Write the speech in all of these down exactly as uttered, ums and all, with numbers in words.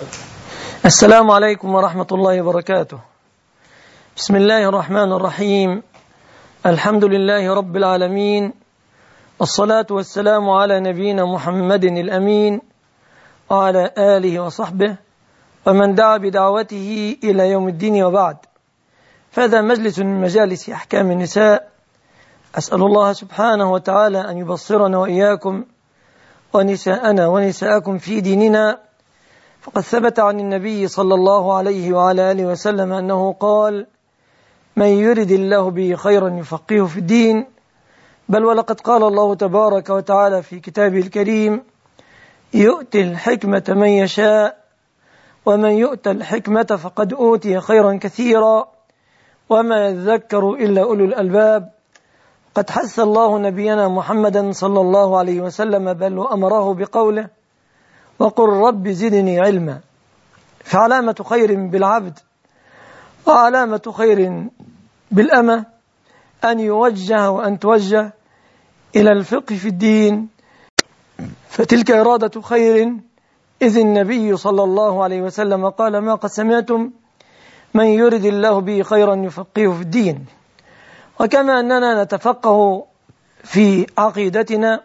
السلام عليكم ورحمة الله وبركاته. بسم الله الرحمن الرحيم. الحمد لله رب العالمين، والصلاة والسلام على نبينا محمد الأمين وعلى آله وصحبه ومن دعا بدعوته إلى يوم الدين، وبعد. فهذا مجلس من مجالس أحكام النساء. أسأل الله سبحانه وتعالى أن يبصرنا وإياكم ونساءنا ونساءكم في ديننا. فقد ثبت عن النبي صلى الله عليه وعلى آله وسلم أنه قال: من يرد الله به خيرا يفقهه في الدين. بل ولقد قال الله تبارك وتعالى في كتابه الكريم: يؤتي الحكمة من يشاء ومن يؤت الحكمة فقد أوتي خيرا كثيرا وما يذكر إلا أولو الألباب. قد حث الله نبينا محمدا صلى الله عليه وسلم، بل وأمره بقوله: وقل رب زدني علما. فعلامة خير بالعبد وعلامة خير بالأمة أن يوجه وأن توجه إلى الفقه في الدين، فتلك إرادة خير. إذ النبي صلى الله عليه وسلم قال: ما قد سمعتم من يرد الله به خيرا يفقهه في الدين. وكما أننا نتفقه في عقيدتنا،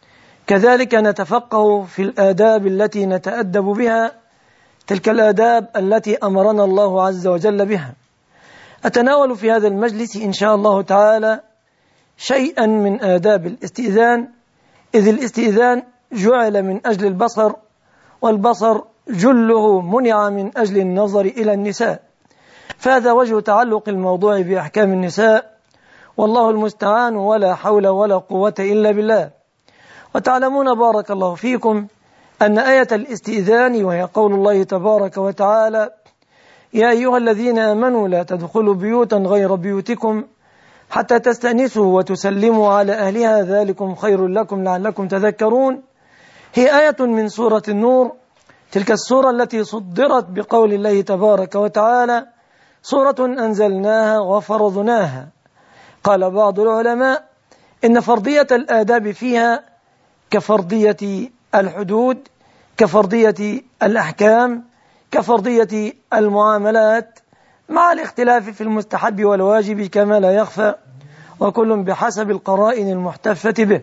كذلك نتفقه في الآداب التي نتأدب بها، تلك الآداب التي أمرنا الله عز وجل بها. أتناول في هذا المجلس إن شاء الله تعالى شيئا من آداب الاستئذان، إذ الاستئذان جعل من أجل البصر، والبصر جله منع من أجل النظر إلى النساء. فهذا وجه تعلق الموضوع بأحكام النساء، والله المستعان، ولا حول ولا قوة إلا بالله. وتعلمون بارك الله فيكم أن آية الاستئذان، وهي قول الله تبارك وتعالى: يا أيها الذين آمنوا لا تدخلوا بيوتا غير بيوتكم حتى تستأنسوا وتسلموا على أهلها ذلكم خير لكم لعلكم تذكرون، هي آية من سورة النور، تلك السورة التي صدرت بقول الله تبارك وتعالى: سورة أنزلناها وفرضناها. قال بعض العلماء إن فرضية الآداب فيها كفرضية الحدود، كفرضية الأحكام، كفرضية المعاملات، مع الاختلاف في المستحب والواجب كما لا يخفى، وكل بحسب القرائن المحتفة به.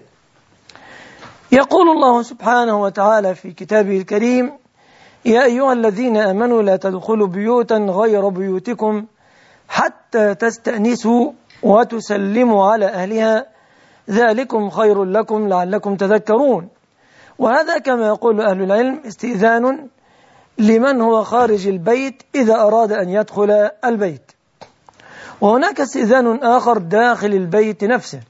يقول الله سبحانه وتعالى في كتابه الكريم: يا أيها الذين آمنوا لا تدخلوا بيوتا غير بيوتكم حتى تستأنسوا وتسلموا على أهلها ذلكم خير لكم لعلكم تذكرون. وهذا كما يقول أهل العلم استئذان لمن هو خارج البيت إذا أراد أن يدخل البيت. وهناك استئذان آخر داخل البيت نفسه،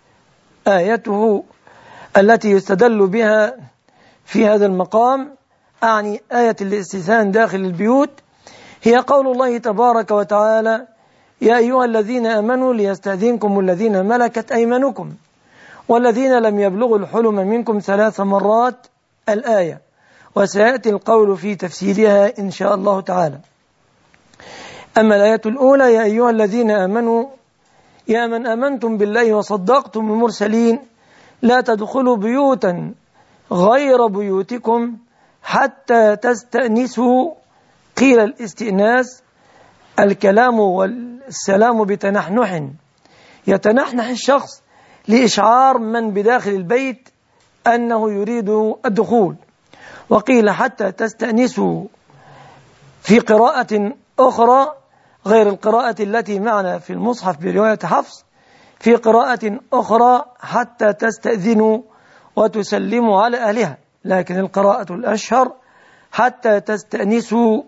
آيته التي يستدل بها في هذا المقام، أعني آية الاستئذان داخل البيوت، هي قول الله تبارك وتعالى: يا أيها الذين آمنوا ليستأذنكم الذين ملكت أيمانكم والذين لم يبلغوا الحلم منكم ثلاث مرات، الآية. وسيأتي القول في تفسيرها إن شاء الله تعالى. أما الآية الأولى: يا أيها الذين آمنوا، يا من آمنتم بالله وصدقتم المرسلين لا تدخلوا بيوتا غير بيوتكم حتى تستأنسوا. قيل الاستئناس الكلام والسلام بتنحنح، يتنحنح الشخص لإشعار من بداخل البيت أنه يريد الدخول. وقيل حتى تستأنسوا في قراءة أخرى غير القراءة التي معنا في المصحف برواية حفص، في قراءة أخرى حتى تستأذنوا وتسلموا على أهلها، لكن القراءة الأشهر حتى تستأنسوا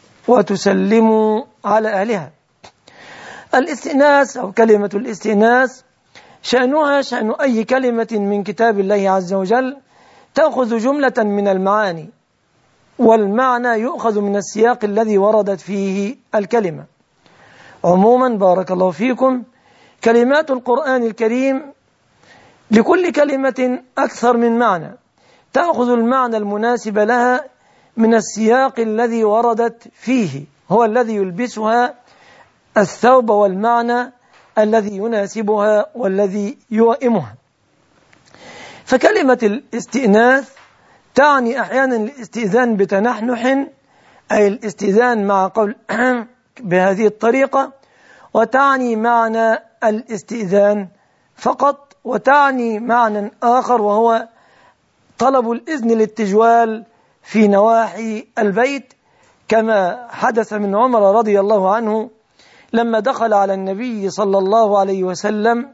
وتسلموا على أهلها. الاستئناس أو كلمة الاستئناس شأنها شأن أي كلمة من كتاب الله عز وجل تأخذ جملة من المعاني، والمعنى يؤخذ من السياق الذي وردت فيه الكلمة. عموما بارك الله فيكم، كلمات القرآن الكريم لكل كلمة أكثر من معنى، تأخذ المعنى المناسب لها من السياق الذي وردت فيه، هو الذي يلبسها الثوب والمعنى الذي يناسبها والذي يوائمها. فكلمة الاستئناث تعني أحيانا الاستئذان بتنحنح أي الاستئذان مع قول بهذه الطريقة، وتعني معنى الاستئذان فقط، وتعني معنى آخر وهو طلب الإذن للتجوال في نواحي البيت، كما حدث من عمر رضي الله عنه لما دخل على النبي صلى الله عليه وسلم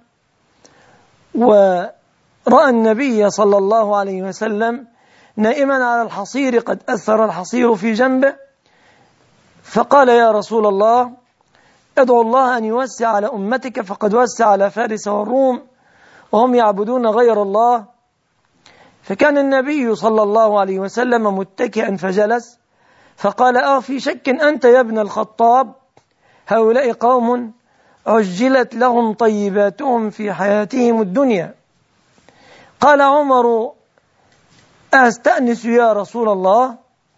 ورأى النبي صلى الله عليه وسلم نائما على الحصير قد أثر الحصير في جنبه، فقال: يا رسول الله، ادعو الله أن يوسع على أمتك فقد وسع على فارس والروم وهم يعبدون غير الله. فكان النبي صلى الله عليه وسلم متكئا فجلس، فقال: أه في شك أنت يا ابن الخطاب؟ هؤلاء قوم عجلت لهم طيباتهم في حياتهم الدنيا. قال عمر: أستأنس يا رسول الله؟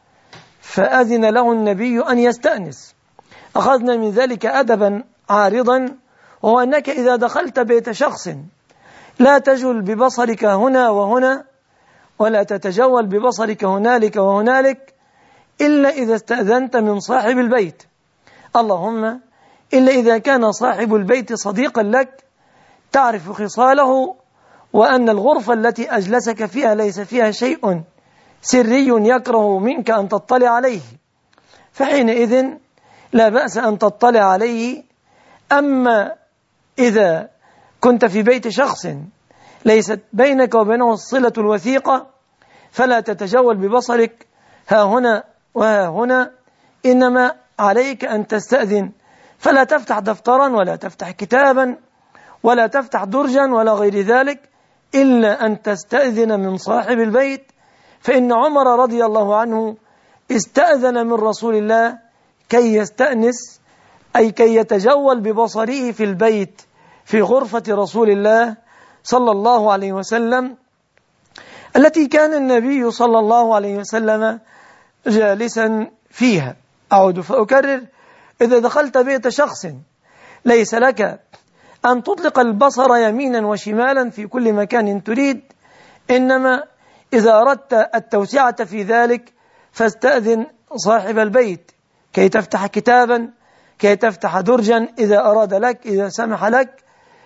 فأذن له النبي أن يستأنس. أخذنا من ذلك أدبا عارضا، وهو أنك إذا دخلت بيت شخص لا تجل ببصرك هنا وهنا، ولا تتجول ببصرك هنالك وهنالك، إلا إذا استأذنت من صاحب البيت، اللهم إلا إذا كان صاحب البيت صديقا لك تعرف خصاله، وأن الغرفة التي أجلسك فيها ليس فيها شيء سري يكره منك أن تطلع عليه، فحينئذ لا بأس أن تطلع عليه. أما إذا كنت في بيت شخص ليست بينك وبينه الصلة الوثيقة فلا تتجول ببصرك ها هنا وها هنا، إنما عليك أن تستأذن، فلا تفتح دفترا ولا تفتح كتابا ولا تفتح درجا ولا غير ذلك، إلا أن تستأذن من صاحب البيت. فإن عمر رضي الله عنه استأذن من رسول الله كي يستأنس، أي كي يتجول ببصره في البيت في غرفة رسول الله صلى الله عليه وسلم، التي كان النبي صلى الله عليه وسلم جالسا فيها. أعود فأكرر: إذا دخلت بيت شخص ليس لك أن تطلق البصر يمينا وشمالا في كل مكان تريد، إنما إذا أردت التوسعة في ذلك فاستأذن صاحب البيت كي تفتح كتابا، كي تفتح درجا إذا أراد لك، إذا سمح لك.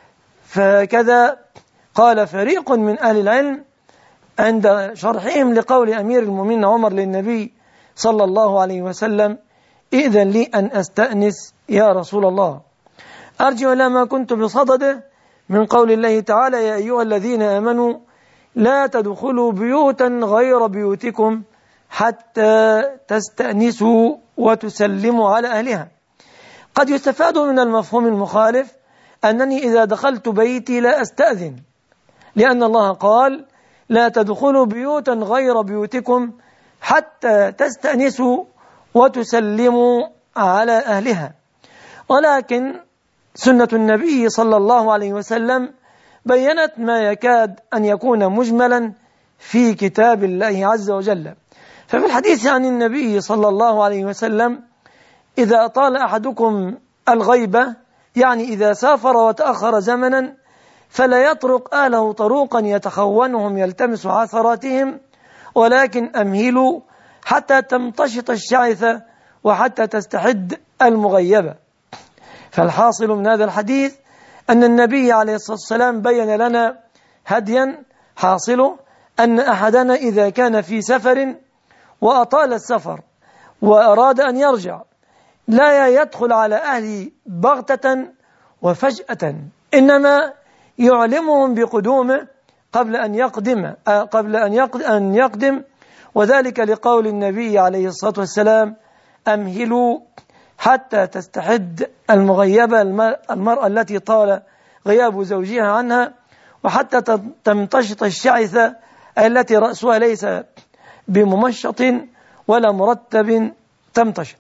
فكذا قال فريق من أهل العلم عند شرحهم لقول أمير المؤمنين عمر للنبي صلى الله عليه وسلم: إذن لي أن أستأنس يا رسول الله. أرجع إلى ما كنت بصدده من قول الله تعالى: يا أيها الذين آمنوا لا تدخلوا بيوتا غير بيوتكم حتى تستأنسوا وتسلموا على أهلها. قد يستفاد من المفهوم المخالف أنني إذا دخلت بيتي لا أستأذن، لأن الله قال: لا تدخلوا بيوتا غير بيوتكم حتى تستأنسوا وتسلموا على أهلها. ولكن سنة النبي صلى الله عليه وسلم بيّنت ما يكاد أن يكون مجملا في كتاب الله عز وجل. ففي الحديث عن النبي صلى الله عليه وسلم: إذا أطال أحدكم الغيبة، يعني إذا سافر وتأخر زمنا، فلا يطرق أهله طروقا يتخونهم يلتمس عثراتهم، ولكن أمهلوا حتى تمتشط الشعثة وحتى تستحد المغيبة. فالحاصل من هذا الحديث أن النبي عليه الصلاة والسلام بين لنا هديا، حاصله أن أحدنا إذا كان في سفر وأطال السفر وأراد أن يرجع لا يدخل على أهله بغتة وفجأة، إنما يعلمهم بقدومه قبل أن يقدم قبل أن يقدم وذلك لقول النبي عليه الصلاة والسلام: أمهلوا حتى تستحد المغيبة، المرأة التي طال غياب زوجها عنها، وحتى تمتشط الشعثة التي رأسها ليس بممشط ولا مرتب تمتشط.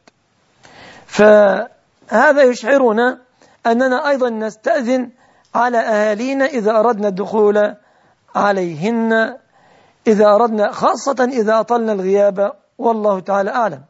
فهذا يشعرنا أننا أيضا نستأذن على أهالينا إذا أردنا الدخول عليهن، إذا أردنا، خاصة إذا أطلنا الغياب، والله تعالى أعلم.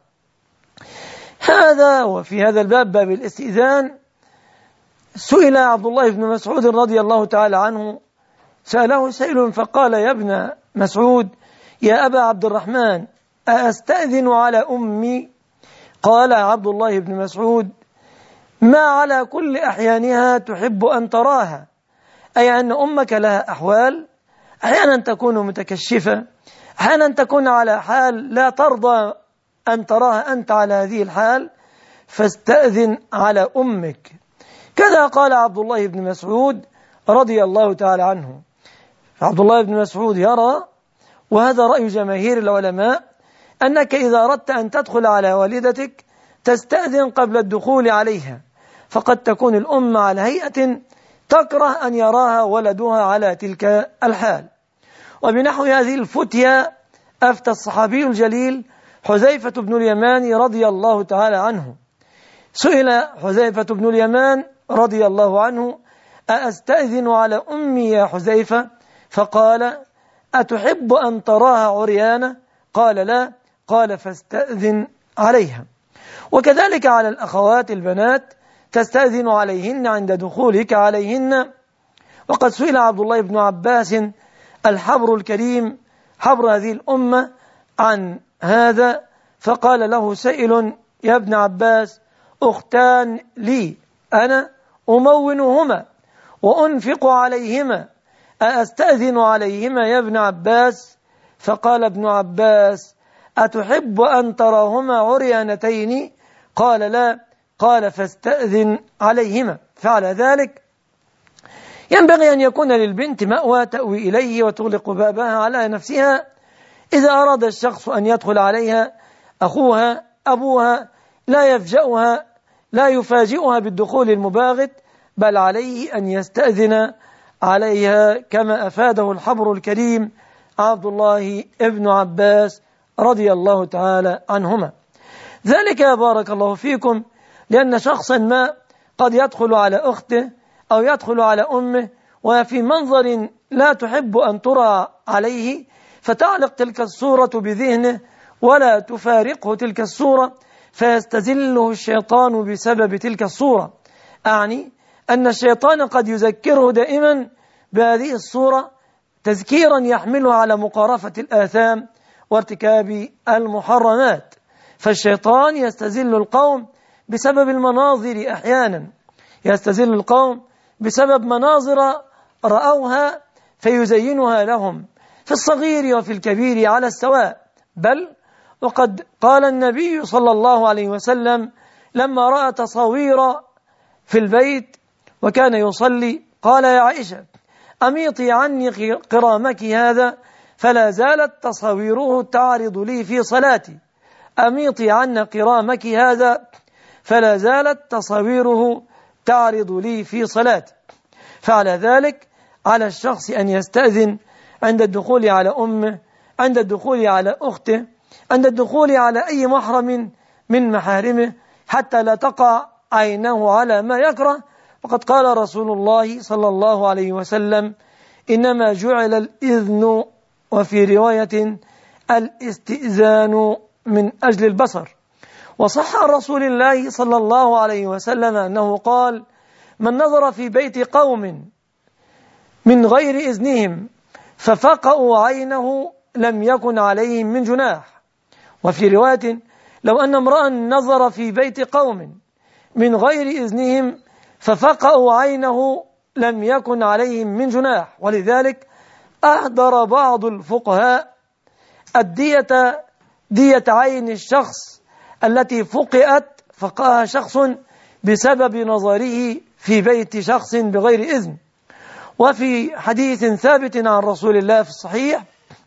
هذا وفي هذا الباب، باب الاستئذان، سئل عبد الله بن مسعود رضي الله تعالى عنه، سأله سائل فقال: يا ابن مسعود، يا أبا عبد الرحمن، أستأذن على أمي قال عبد الله بن مسعود: ما على كل أحيانها تحب أن تراها، أي أن أمك لها أحوال، أحيانا تكون متكشفة، أحيانا تكون على حال لا ترضى أن تراها أنت على هذه الحال، فاستأذن على أمك. كذا قال عبد الله بن مسعود رضي الله تعالى عنه. عبد الله بن مسعود يرى، وهذا رأي جماهير العلماء، أنك إذا أردت أن تدخل على والدتك تستأذن قبل الدخول عليها، فقد تكون الأم على هيئة تكره أن يراها ولدها على تلك الحال. وبنحو هذه الفتية أفتى الصحابي الجليل حذيفة بن اليمان رضي الله تعالى عنه. سئل حذيفة بن اليمان رضي الله عنه: أأستأذن على أمي يا حذيفة؟ فقال: أتحب أن تراها عريانة؟ قال: لا. قال: فاستأذن عليها. وكذلك على الأخوات البنات تستأذن عليهن عند دخولك عليهن. وقد سئل عبد الله بن عباس الحبر الكريم حبر هذه الأمة عن هذا، فقال له سائل: يا ابن عباس، أختان لي أنا أمونهما وأنفق عليهما، أأستأذن عليهما يا ابن عباس؟ فقال ابن عباس: أتحب أن تراهما عريانتين؟ قال: لا. قال: فاستأذن عليهما. فعلى ذلك ينبغي أن يكون للبنت مأوى تأوي إليه وتغلق بابها على نفسها. إذا أراد الشخص أن يدخل عليها أخوها أبوها لا يفجأها، لا يفاجئها بالدخول المباغت، بل عليه أن يستأذن عليها كما أفاده الحبر الكريم عبد الله ابن عباس رضي الله تعالى عنهما. ذلك بارك الله فيكم لأن شخصا ما قد يدخل على أخته أو يدخل على أمه وفي منظر لا تحب أن ترى عليه، فتعلق تلك الصورة بذهنه ولا تفارقه تلك الصورة، فيستزله الشيطان بسبب تلك الصورة. أعني أن الشيطان قد يذكره دائما بهذه الصورة تذكيرا يحمله على مقارفة الآثام وارتكاب المحرمات. فالشيطان يستزل القوم بسبب المناظر، أحيانا يستزل القوم بسبب مناظر رأوها فيزينها لهم في الصغير وفي الكبير على السواء. بل وقد قال النبي صلى الله عليه وسلم لما رأى تصاوير في البيت وكان يصلي قال: يا عائشة، أميطي عني قرامك هذا فلا زالت تصاويره تعرض لي في صلاتي. أميطي عنا قرامك هذا فلا زالت تصاويره تعرض لي في صلاتي. فعلى ذلك على الشخص أن يستأذن عند الدخول على أمه، عند الدخول على أخته، عند الدخول على أي محرم من محارمه، حتى لا تقع عينه على ما يكره. وقد قال رسول الله صلى الله عليه وسلم: إنما جعل الإذن وفي رواية الاستئذان من أجل البصر. وصح عن رسول الله صلى الله عليه وسلم أنه قال: من نظر في بيت قوم من غير إذنهم ففقأوا عينه لم يكن عليهم من جناح. وفي رواية: لو أن امرأ نظر في بيت قوم من غير إذنهم ففقأوا عينه لم يكن عليهم من جناح. ولذلك أهدر بعض الفقهاء الدية دية عين الشخص التي فقئت فقاها شخص بسبب نظره في بيت شخص بغير إذن. وفي حديث ثابت عن رسول الله في الصحيح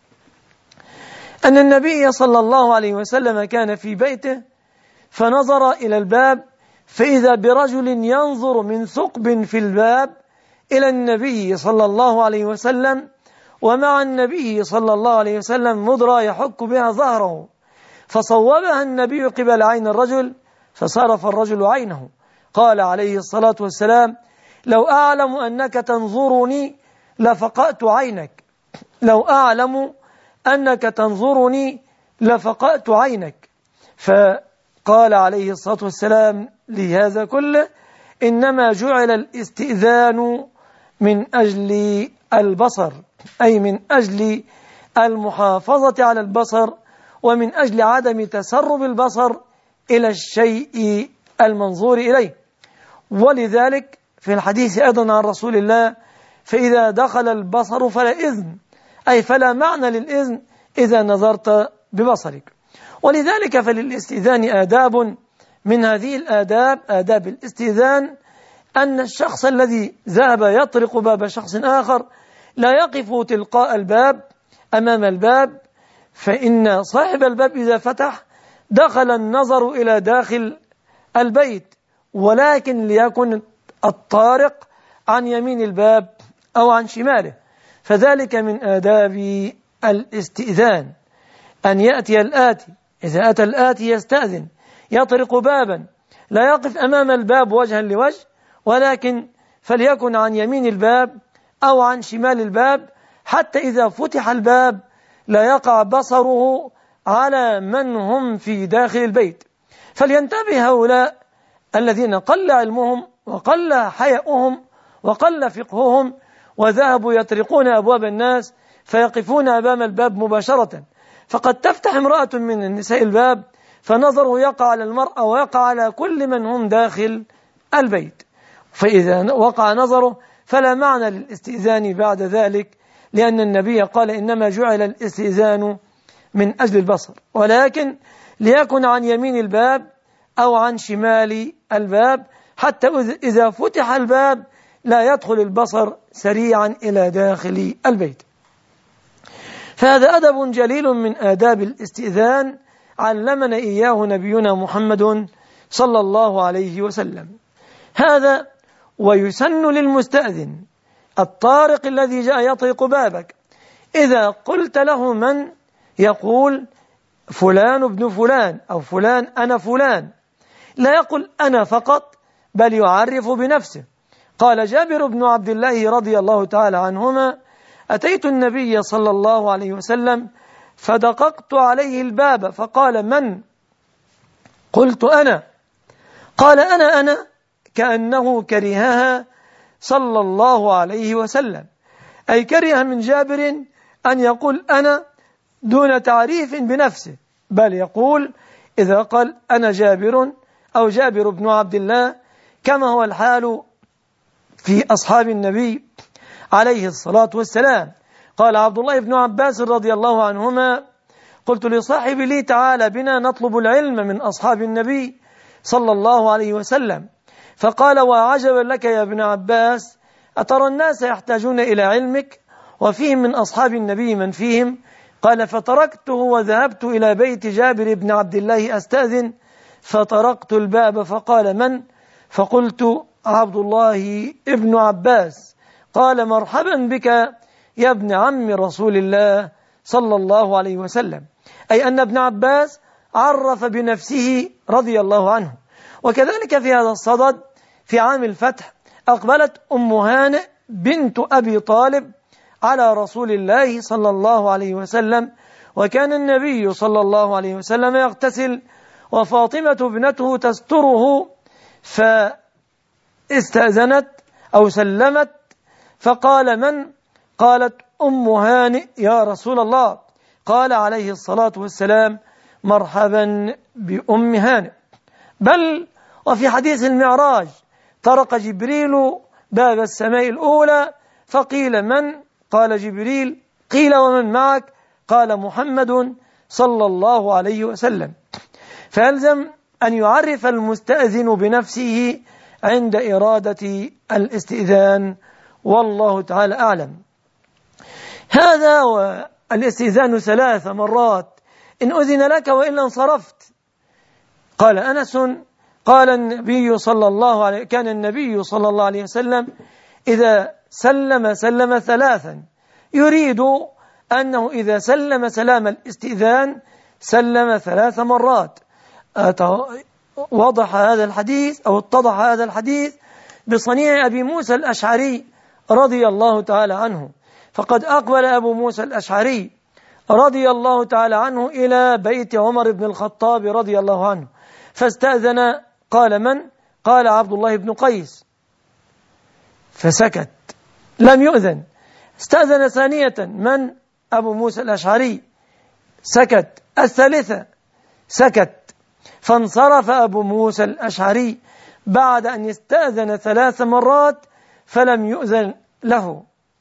أن النبي صلى الله عليه وسلم كان في بيته فنظر إلى الباب فإذا برجل ينظر من ثقب في الباب إلى النبي صلى الله عليه وسلم، ومع النبي صلى الله عليه وسلم مدرى يحك بها ظهره، فصوبها النبي قبل عين الرجل فصرف الرجل عينه. قال عليه الصلاة والسلام: لو أعلم أنك تنظرني لفقأت عينك، لو أعلم أنك تنظرني لفقأت عينك. فقال عليه الصلاة والسلام لهذا كله: إنما جعل الاستئذان من أجل البصر، أي من أجل المحافظة على البصر، ومن أجل عدم تسرب البصر إلى الشيء المنظور إليه. ولذلك في الحديث أيضا عن رسول الله: فإذا دخل البصر فلا إذن، أي فلا معنى للإذن إذا نظرت ببصرك. ولذلك فللاستئذان آداب، من هذه الآداب آداب الاستئذان أن الشخص الذي ذهب يطرق باب شخص آخر لا يقف تلقاء الباب أمام الباب، فإن صاحب الباب إذا فتح دخل النظر إلى داخل البيت، ولكن ليكن الطارق عن يمين الباب أو عن شماله. فذلك من آداب الاستئذان أن يأتي الآتي، إذا أتى الآتي يستأذن يطرق بابا لا يقف أمام الباب وجها لوجه، ولكن فليكن عن يمين الباب أو عن شمال الباب، حتى إذا فتح الباب لا يقع بصره على من هم في داخل البيت. فلينتبه هؤلاء الذين قل علمهم وقل حياؤهم وقل فقههم وذهبوا يطرقون أبواب الناس فيقفون أمام الباب مباشرة، فقد تفتح امرأة من النساء الباب فنظره يقع على المرأة ويقع على كل من هم داخل البيت، فإذا وقع نظره فلا معنى للاستئذان بعد ذلك، لأن النبي قال: إنما جعل الاستئذان من أجل البصر، ولكن ليكن عن يمين الباب أو عن شمال الباب، حتى إذا فتح الباب لا يدخل البصر سريعا إلى داخل البيت. فهذا أدب جليل من آداب الاستئذان علمنا إياه نبينا محمد صلى الله عليه وسلم. هذا ويسن للمستأذن الطارق الذي جاء يطرق بابك إذا قلت له من، يقول فلان ابن فلان أو فلان أنا فلان، لا يقول أنا فقط، بل يعرف بنفسه. قال جابر بن عبد الله رضي الله تعالى عنهما: أتيت النبي صلى الله عليه وسلم فدققت عليه الباب فقال: من؟ قلت: أنا. قال: أنا أنا، كأنه كرهها صلى الله عليه وسلم، أي كره من جابر أن يقول أنا دون تعريف بنفسه، بل يقول إذا قال أنا جابر أو جابر بن عبد الله، كما هو الحال في أصحاب النبي عليه الصلاة والسلام. قال عبد الله بن عباس رضي الله عنهما: قلت لصاحبي لي تعالى بنا نطلب العلم من أصحاب النبي صلى الله عليه وسلم، فقال: وعجبا لك يا ابن عباس، أترى الناس يحتاجون إلى علمك وفيهم من أصحاب النبي من فيهم؟ قال: فتركته وذهبت إلى بيت جابر بن عبد الله أستأذن، فطرقت الباب فقال: من؟ فقلت: عبد الله ابن عباس. قال: مرحبا بك يا ابن عم رسول الله صلى الله عليه وسلم، أي أن ابن عباس عرف بنفسه رضي الله عنه. وكذلك في هذا الصدد في عام الفتح أقبلت أم هانئ بنت أبي طالب على رسول الله صلى الله عليه وسلم، وكان النبي صلى الله عليه وسلم يغتسل وفاطمة ابنته تستره، فاستأذنت أو سلمت فقال: من؟ قالت: أم هانئ يا رسول الله. قال عليه الصلاة والسلام: مرحبا بأم هانئ. بل وفي حديث المعراج طرق جبريل باب السماء الأولى فقيل: من؟ قال جبريل. قيل: ومن معك؟ قال: محمد صلى الله عليه وسلم. فيلزم أن يعرف المستأذن بنفسه عند إرادة الاستئذان، والله تعالى أعلم. هذا والاستئذان ثلاث مرات إن أذن لك وإلا انصرفت. قال أنس: قال النبي صلى الله عليه كان النبي صلى الله عليه وسلم إذا سلم سلم ثلاثا، يريد أنه إذا سلم سلام الاستئذان سلم ثلاث مرات. وضح هذا الحديث أو اتضح هذا الحديث بصنيع أبي موسى الأشعري رضي الله تعالى عنه، فقد أقبل أبو موسى الأشعري رضي الله تعالى عنه إلى بيت عمر بن الخطاب رضي الله عنه فاستأذن. قال: من؟ قال: عبد الله بن قيس. فسكت، لم يؤذن. استأذن ثانية: من؟ أبو موسى الأشعري. سكت. الثالثة سكت. فانصرف أبو موسى الأشعري بعد أن يستأذن ثلاث مرات فلم يؤذن له،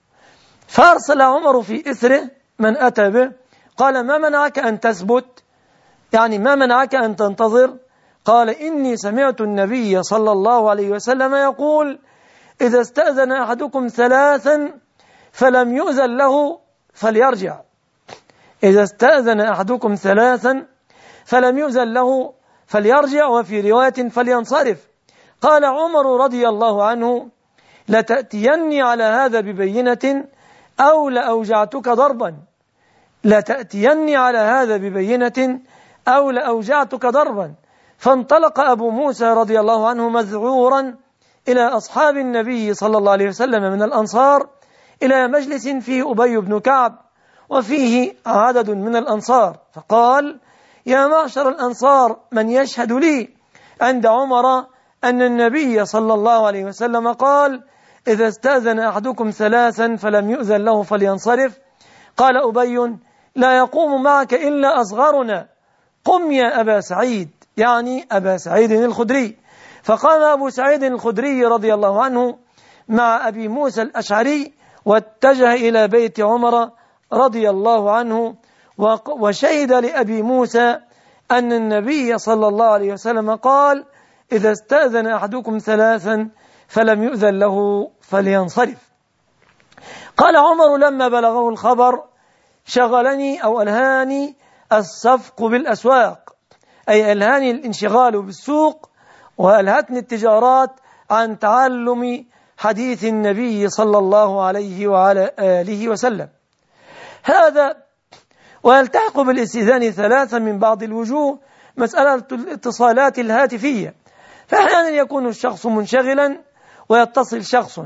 فأرسل عمر في إثره من أتى به، قال: ما منعك أن تثبت؟ يعني ما منعك أن تنتظر؟ قال: إني سمعت النبي صلى الله عليه وسلم يقول: إذا استأذن أحدكم ثلاثا فلم يؤذن له فليرجع. إذا استأذن أحدكم ثلاثا فلم يؤذن له فليرجع، وفي رواية فلينصرف. قال عمر رضي الله عنه: لتأتيني على هذا ببينة أو لأوجعتك ضربا، لتأتيني على هذا ببينة أو لأوجعتك ضربا. فانطلق أبو موسى رضي الله عنه مذعورا إلى أصحاب النبي صلى الله عليه وسلم من الأنصار إلى مجلس فيه أبي بن كعب وفيه عدد من الأنصار، فقال: يا معشر الأنصار، من يشهد لي عند عمر أن النبي صلى الله عليه وسلم قال: إذا استأذن أحدكم ثلاثا فلم يؤذن له فلينصرف؟ قال أبي: لا يقوم معك إلا أصغرنا، قم يا أبا سعيد، يعني أبا سعيد الخدري. فقام أبو سعيد الخدري رضي الله عنه مع أبي موسى الأشعري واتجه إلى بيت عمر رضي الله عنه، وشهد لأبي موسى أن النبي صلى الله عليه وسلم قال: إذا استأذن أحدكم ثلاثا فلم يؤذن له فلينصرف. قال عمر: لما بلغه الخبر شغلني أو ألهاني الصفق بالأسواق، أي ألهاني الانشغال بالسوق، وألهتني التجارات عن تعلم حديث النبي صلى الله عليه وعلى آله وسلم. هذا ويلتحق بالاستئذان ثلاثا من بعض الوجوه مسألة الاتصالات الهاتفية، فأحيانا يكون الشخص منشغلا ويتصل شخص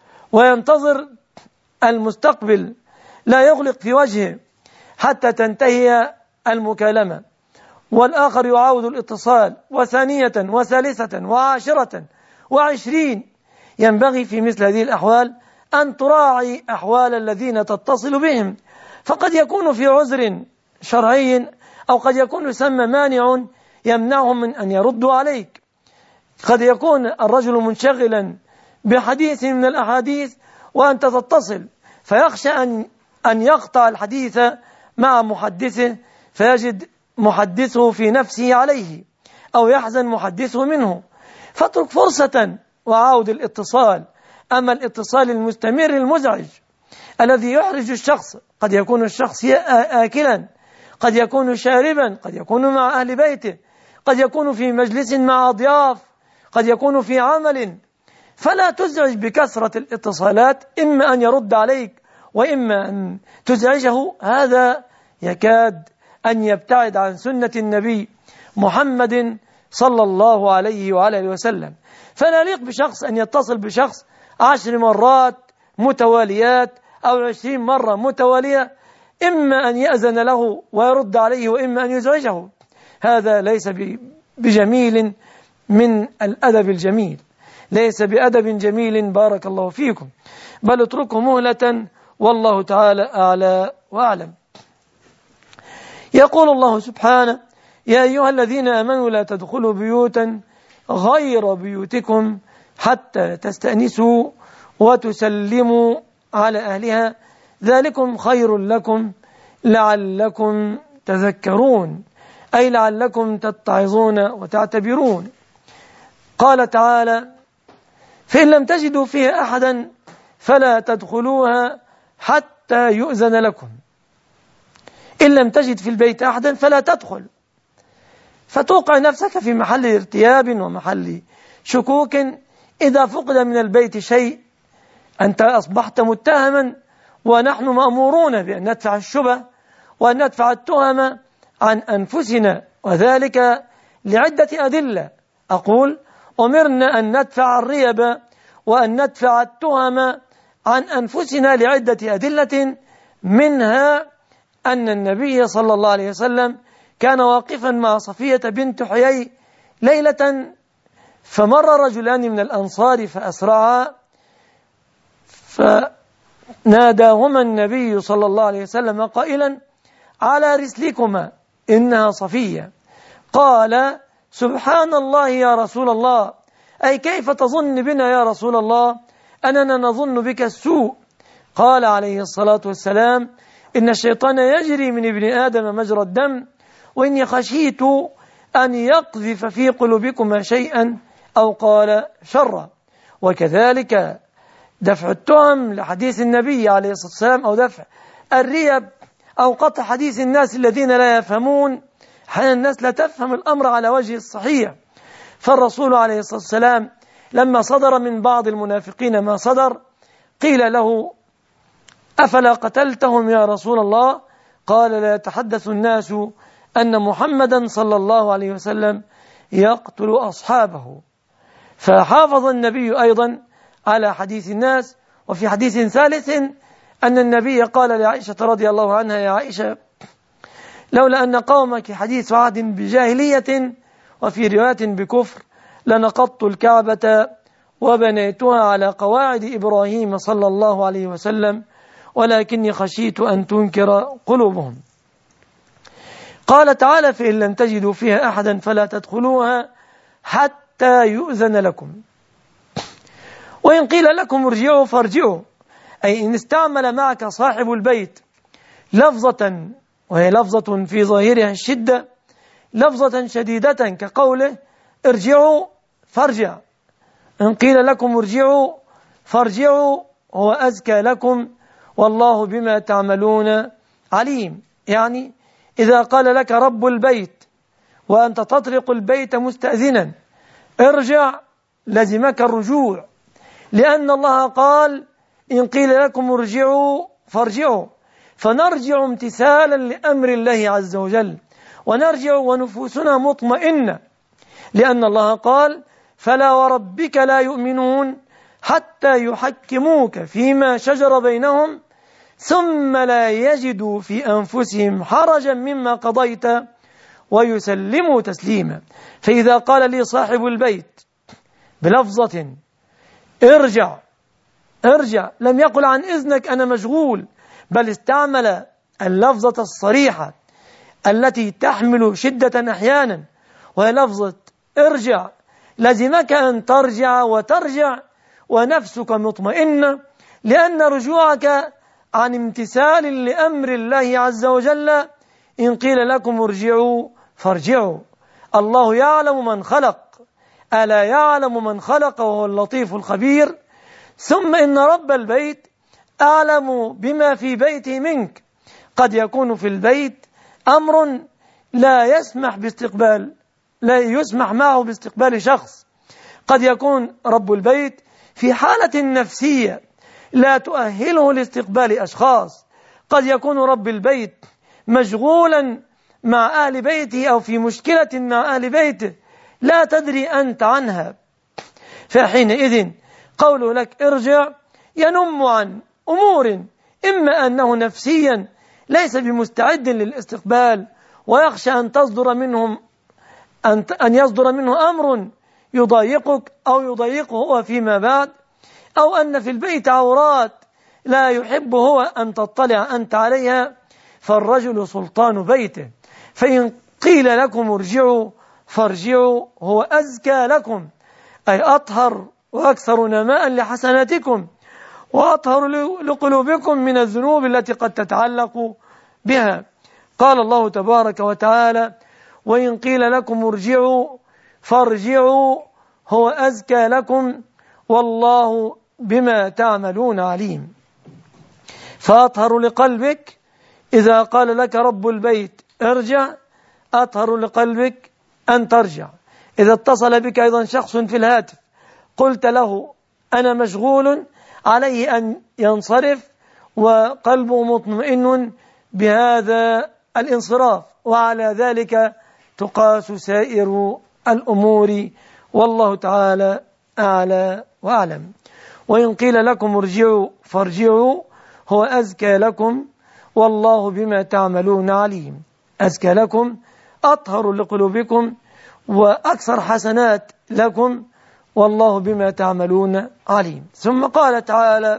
وينتظر المستقبل لا يغلق في وجهه حتى تنتهي المكالمة، والآخر يعاود الاتصال، وثانية وثالثة وعاشرة وعشرين. ينبغي في مثل هذه الأحوال أن تراعي أحوال الذين تتصل بهم، فقد يكون في عذر شرعي أو قد يكون يسمى مانع يمنعهم من أن يردوا عليك. قد يكون الرجل منشغلا بحديث من الأحاديث وأنت تتصل، فيخشى أن أن يقطع الحديث مع محدثه فيجد محدثه في نفسه عليه، أو يحزن محدثه منه، فاترك فرصة وعاود الاتصال. أما الاتصال المستمر المزعج الذي يحرج الشخص، قد يكون الشخص آكلا، قد يكون شاربا، قد يكون مع أهل بيته، قد يكون في مجلس مع أضياف، قد يكون في عمل، فلا تزعج بكثرة الاتصالات، إما أن يرد عليك وإما أن تزعجه. هذا يكاد أن يبتعد عن سنة النبي محمد صلى الله عليه وعلى آله وسلم. فلا يليق بشخص أن يتصل بشخص عشر مرات متواليات أو عشرين مرة متوالية، إما أن يأذن له ويرد عليه وإما أن يزعجه. هذا ليس بجميل من الأدب الجميل، ليس بأدب جميل بارك الله فيكم، بل اتركه مهلة، والله تعالى أعلى وأعلم. يقول الله سبحانه: يا أيها الذين آمنوا لا تدخلوا بيوتا غير بيوتكم حتى تستأنسوا وتسلموا على أهلها ذلكم خير لكم لعلكم تذكرون، أي لعلكم تتعظون وتعتبرون. قال تعالى: فإن لم تجدوا فيها أحدا فلا تدخلوها حتى يؤذن لكم. إن لم تجد في البيت أحدا فلا تدخل، فتوقع نفسك في محل ارتياب ومحل شكوك. إذا فقد من البيت شيء أنت أصبحت متهما، ونحن مأمورون بأن ندفع الشبه وأن ندفع التهم عن أنفسنا، وذلك لعدة أدلة. أقول: أمرنا أن ندفع الريب وأن ندفع التهم عن أنفسنا لعدة أدلة، منها أن النبي صلى الله عليه وسلم كان واقفا مع صفية بنت حيي ليلة، فمر رجلان من الأنصار فأسرعا، فناداهما النبي صلى الله عليه وسلم قائلا: على رسلكما إنها صفية. قال: سبحان الله يا رسول الله، أي كيف تظن بنا يا رسول الله أننا نظن بك السوء؟ قال عليه الصلاة والسلام: إن الشيطان يجري من ابن آدم مجرى الدم، وإني خشيت أن يقذف في قلوبكما شيئا أو قال شرا. وكذلك دفع التهم لحديث النبي عليه الصلاة والسلام، أو دفع الريب أو قطع حديث الناس الذين لا يفهمون. أحيانا الناس لا تفهم الأمر على وجه الصحيح. فالرسول عليه الصلاة والسلام لما صدر من بعض المنافقين ما صدر، قيل له: أفلا قتلتهم يا رسول الله؟ قال: لا يتحدث الناس أن محمدا صلى الله عليه وسلم يقتل أصحابه. فحافظ النبي أيضا على حديث الناس. وفي حديث ثالث أن النبي قال لعائشة رضي الله عنها: يا عائشة، لولا أن قومك حديث عهد بجاهلية وفي رواية بكفر لنقضت الكعبة وبنيتها على قواعد إبراهيم صلى الله عليه وسلم، ولكني خشيت أن تنكر قلوبهم. قال تعالى: فإن لم تجدوا فيها أحدا فلا تدخلوها حتى يؤذن لكم، وإن قيل لكم ارجعوا فارجعوا، أي إن استعمل معك صاحب البيت لفظة، وهي لفظة في ظاهرها الشدة، لفظة شديدة كقوله ارجعوا فارجع، إن قيل لكم ارجعوا فارجعوا هو أزكى لكم والله بما تعملون عليم. يعني إذا قال لك رب البيت وأنت تطرق البيت مستأذنا ارجع، لزمك الرجوع، لأن الله قال: إن قيل لكم ارجعوا فارجعوا، فنرجع امتثالا لأمر الله عز وجل، ونرجع ونفوسنا مطمئنة، لأن الله قال: فلا وربك لا يؤمنون حتى يحكموك فيما شجر بينهم ثم لا يجدوا في أنفسهم حرجا مما قضيت ويسلموا تسليما. فإذا قال لي صاحب البيت بلفظة ارجع ارجع، لم يقل عن إذنك أنا مشغول، بل استعمل اللفظة الصريحة التي تحمل شدة أحيانا، وهي لفظة ارجع، لزمك أن ترجع وترجع ونفسك مطمئنة، لأن رجوعك عن امتثال لأمر الله عز وجل. إن قيل لكم ارجعوا فارجعوا، الله يعلم من خلق، ألا يعلم من خلق وهو اللطيف الخبير. ثم إن رب البيت أعلم بما في بيته منك. قد يكون في البيت أمر لا يسمح باستقبال لا يسمح معه باستقبال شخص، قد يكون رب البيت في حالة نفسية لا تؤهله لاستقبال أشخاص، قد يكون رب البيت مشغولا مع أهل بيته أو في مشكلة مع أهل بيته لا تدري أنت عنها. فحينئذ قوله لك ارجع ينم عن أمور، إما أنه نفسيا ليس بمستعد للاستقبال ويخشى أن تصدر منهم أن يصدر منه أمر يضايقك أو يضايقه هو فيما بعد، أو أن في البيت عورات لا يحب هو أن تطلع أنت عليها، فالرجل سلطان بيته. فإن قيل لكم ارجعوا فارجعوا هو أزكى لكم، أي أطهر وأكثر نماء لحسناتكم وأطهر لقلوبكم من الذنوب التي قد تتعلق بها. قال الله تبارك وتعالى: وإن قيل لكم ارجعوا فارجعوا هو أزكى لكم والله بما تعملون عليم. فأطهر لقلبك إذا قال لك رب البيت ارجع، أطهر لقلبك أن ترجع. إذا اتصل بك أيضا شخص في الهاتف قلت له أنا مشغول، عليه أن ينصرف وقلبه مطمئن بهذا الانصراف، وعلى ذلك تقاس سائر الأمور، والله تعالى أعلى وأعلم. وإن قيل لكم ارجعوا فارجعوا هو أزكى لكم والله بما تعملون عليم. أزكى لكم، أطهر لقلوبكم وأكثر حسنات لكم، والله بما تعملون عليم. ثم قال تعالى: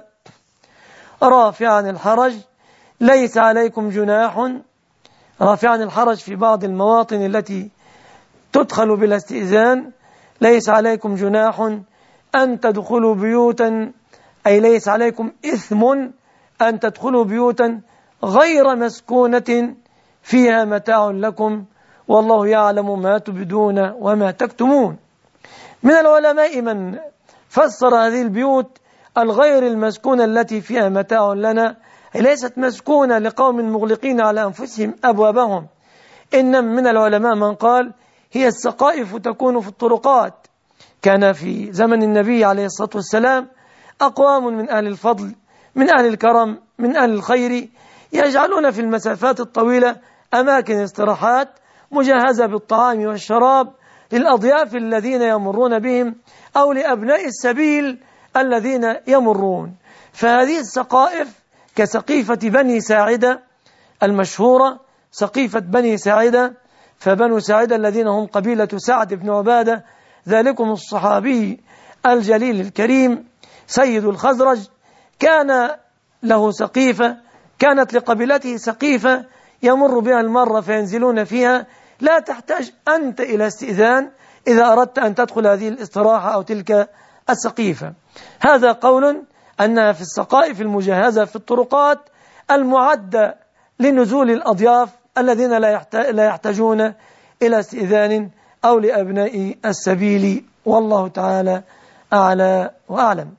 رافعا الحرج ليس عليكم جناح. رافعا الحرج في بعض المواطن التي تدخل بلا استئذان ليس عليكم جناح أن تدخلوا بيوتا، أي ليس عليكم إثم أن تدخلوا بيوتا غير مسكونة فيها متاع لكم والله يعلم ما تبدون وما تكتمون. من العلماء من فسر هذه البيوت الغير المسكونة التي فيها متاع لنا، أي ليست مسكونة لقوم مغلقين على أنفسهم أبوابهم، إن من العلماء من قال هي السقائف تكون في الطرقات. كان في زمن النبي عليه الصلاة والسلام أقوام من أهل الفضل من أهل الكرم من أهل الخير يجعلون في المسافات الطويلة أماكن استراحات مجهزة بالطعام والشراب للأضياف الذين يمرون بهم أو لأبناء السبيل الذين يمرون. فهذه السقائف كسقيفة بني ساعدة المشهورة، سقيفة بني ساعدة، فبنو ساعدة الذين هم قبيلة سعد بن عبادة ذلكم الصحابي الجليل الكريم سيد الخزرج، كان له سقيفة، كانت لقبيلته سقيفة يمر بها المرة فينزلون فيها، لا تحتاج أنت إلى استئذان إذا أردت أن تدخل هذه الاستراحة أو تلك السقيفة. هذا قول أنها في السقائف المجهزة في الطرقات المعدة لنزول الأضياف الذين لا يحتاجون إلى استئذان أو لأبناء السبيل، والله تعالى أعلى وأعلم.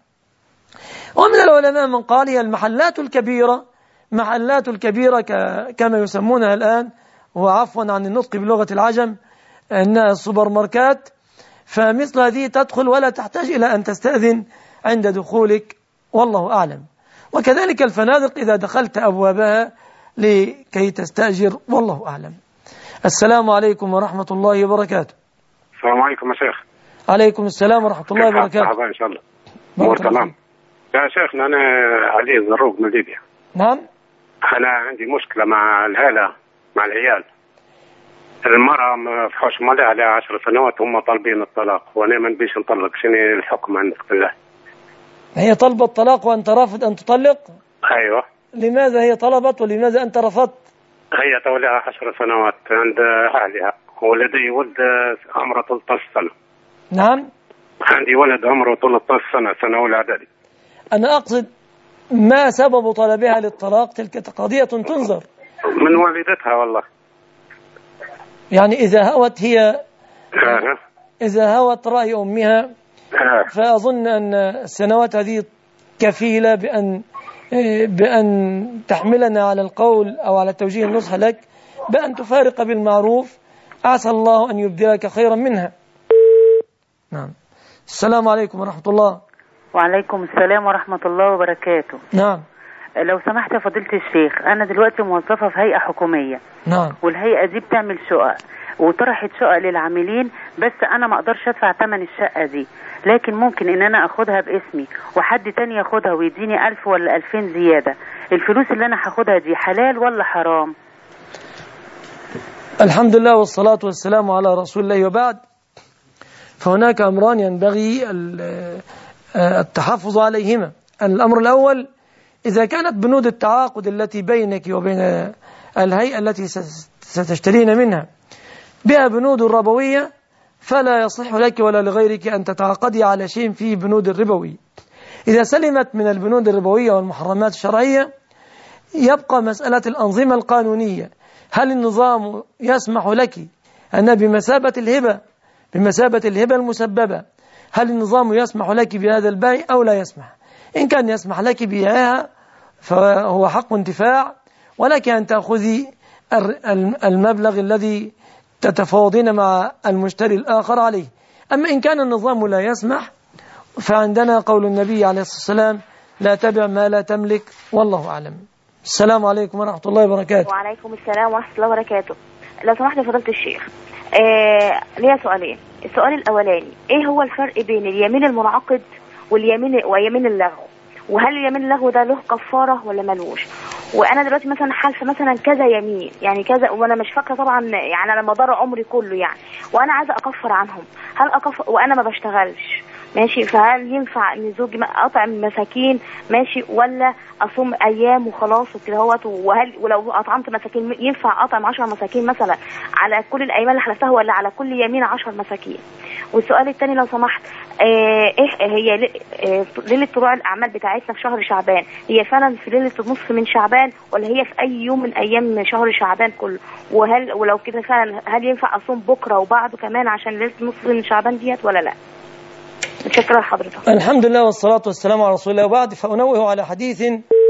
ومن العلماء من قال هي المحلات الكبيرة، محلات الكبيرة كما يسمونها الآن، وعفوا عن النطق بلغة العجم أنها السوبر ماركات، فمثل هذه تدخل ولا تحتاج إلى أن تستأذن عند دخولك، والله أعلم. وكذلك الفنادق إذا دخلت أبوابها لكي تستأجر، والله أعلم. السلام عليكم ورحمة الله وبركاته. السلام عليكم يا شيخ. عليكم السلام ورحمة الله وبركاته. إن شاء الله أمور تمام. يا شيخنا أنا علي زروق من ليبيا. نعم. أنا عندي مشكلة مع الهالة مع العيال. المرأة مفحوش مالها عليها عشر سنوات هم طالبين الطلاق وأنا ما نبيش نطلق، شنو الحكم عندك بالله؟ هي طلبت الطلاق وأنت رافض أن تطلق؟ أيوة. لماذا هي طلبت ولماذا أنت رفضت؟ هي توليها عشر سنوات عند أهلها ولدي ولد عمره ثلاثة عشر سنة. نعم. عندي ولد عمره ثلاثة عشر سنة سنة أولى إعدادي. أنا أقصد ما سبب طلبها للطلاق؟ تلك قضية تنظر من والدتها والله. يعني إذا هوت هي آه. إذا هوت رأي أمها آه. فأظن أن السنوات هذه كفيلة بأن بأن تحملنا على القول أو على توجيه النصح لك بأن تفارق بالمعروف، عسى الله أن يبدلك خيرا منها. نعم. السلام عليكم ورحمة الله. وعليكم السلام ورحمة الله وبركاته. نعم. لو سمحت يا فضيلة الشيخ، أنا دلوقتي موظفة في هيئة حكومية. نعم. والهيئة دي بتعمل شقق وطرحت شقق للعاملين، بس أنا ما أقدرش أدفع ثمن الشقة دي، لكن ممكن إن أنا أخدها باسمي وحد تاني ياخدها ويديني ألف ولا ألفين زيادة. الفلوس اللي أنا هاخدها دي حلال ولا حرام؟ الحمد لله والصلاة والسلام على رسول الله، وبعد، فهناك أمران ينبغي التحفظ عليهما. الأمر الأول، إذا كانت بنود التعاقد التي بينك وبين الهيئة التي ستشترين منها بها بنود ربوية، فلا يصح لك ولا لغيرك أن تتعاقدي على شيء فيه بنود الربوي. إذا سلمت من البنود الربوية والمحرمات الشرعية، يبقى مسألة الأنظمة القانونية. هل النظام يسمح لك أن بمثابة الهبة بمثابة الهبة المسببة، هل النظام يسمح لك بهذا البيع أو لا يسمح؟ إن كان يسمح لك بيعها فهو حق انتفاع، ولك أن تأخذي المبلغ الذي تتفاوضين مع المشتري الآخر عليه. أما إن كان النظام لا يسمح، فعندنا قول النبي عليه الصلاة والسلام: لا تبع ما لا تملك، والله أعلم. السلام عليكم ورحمة الله وبركاته. وعليكم السلام ورحمة الله وبركاته. لو سمحت يا فضيلة الشيخ، آه ليا سؤالين. السؤال الأولاني، إيه هو الفرق بين اليمين المنعقد واليمين ويمين اللغو؟ وهل اليمين اللغو ده له كفارة ولا ملوش؟ وانا دلوقتي مثلا حالفه مثلا كذا يمين، يعني كذا، وانا مش فاكره طبعا، يعني على مدار عمري كله يعني، وانا عايزه اكفر عنهم، هل اكفر وانا ما بشتغلش ماشي، فهل ينفع ان زوجي اطعم مساكين ماشي، ولا اصوم ايام وخلاص وكده هوت؟ وهل ولو اطعمت مساكين ينفع اطعم عشر مساكين مثلا على كل الايام اللي حلفتها، ولا على كل يمين عشر مساكين؟ والسؤال الثاني لو سمحت، ايه هي آه ليله طلوع الاعمال بتاعتنا في شهر شعبان، هي فعلا في ليله النصف من شعبان ولا هي في اي يوم من ايام شهر شعبان كله؟ وهل ولو كده فعلا هل ينفع اصوم بكره وبعده كمان عشان ليله النصف من شعبان ديت ولا لا؟ شكرا حضرتك. الحمد لله والصلاة والسلام على رسول الله، وبعد فأنوه على حديث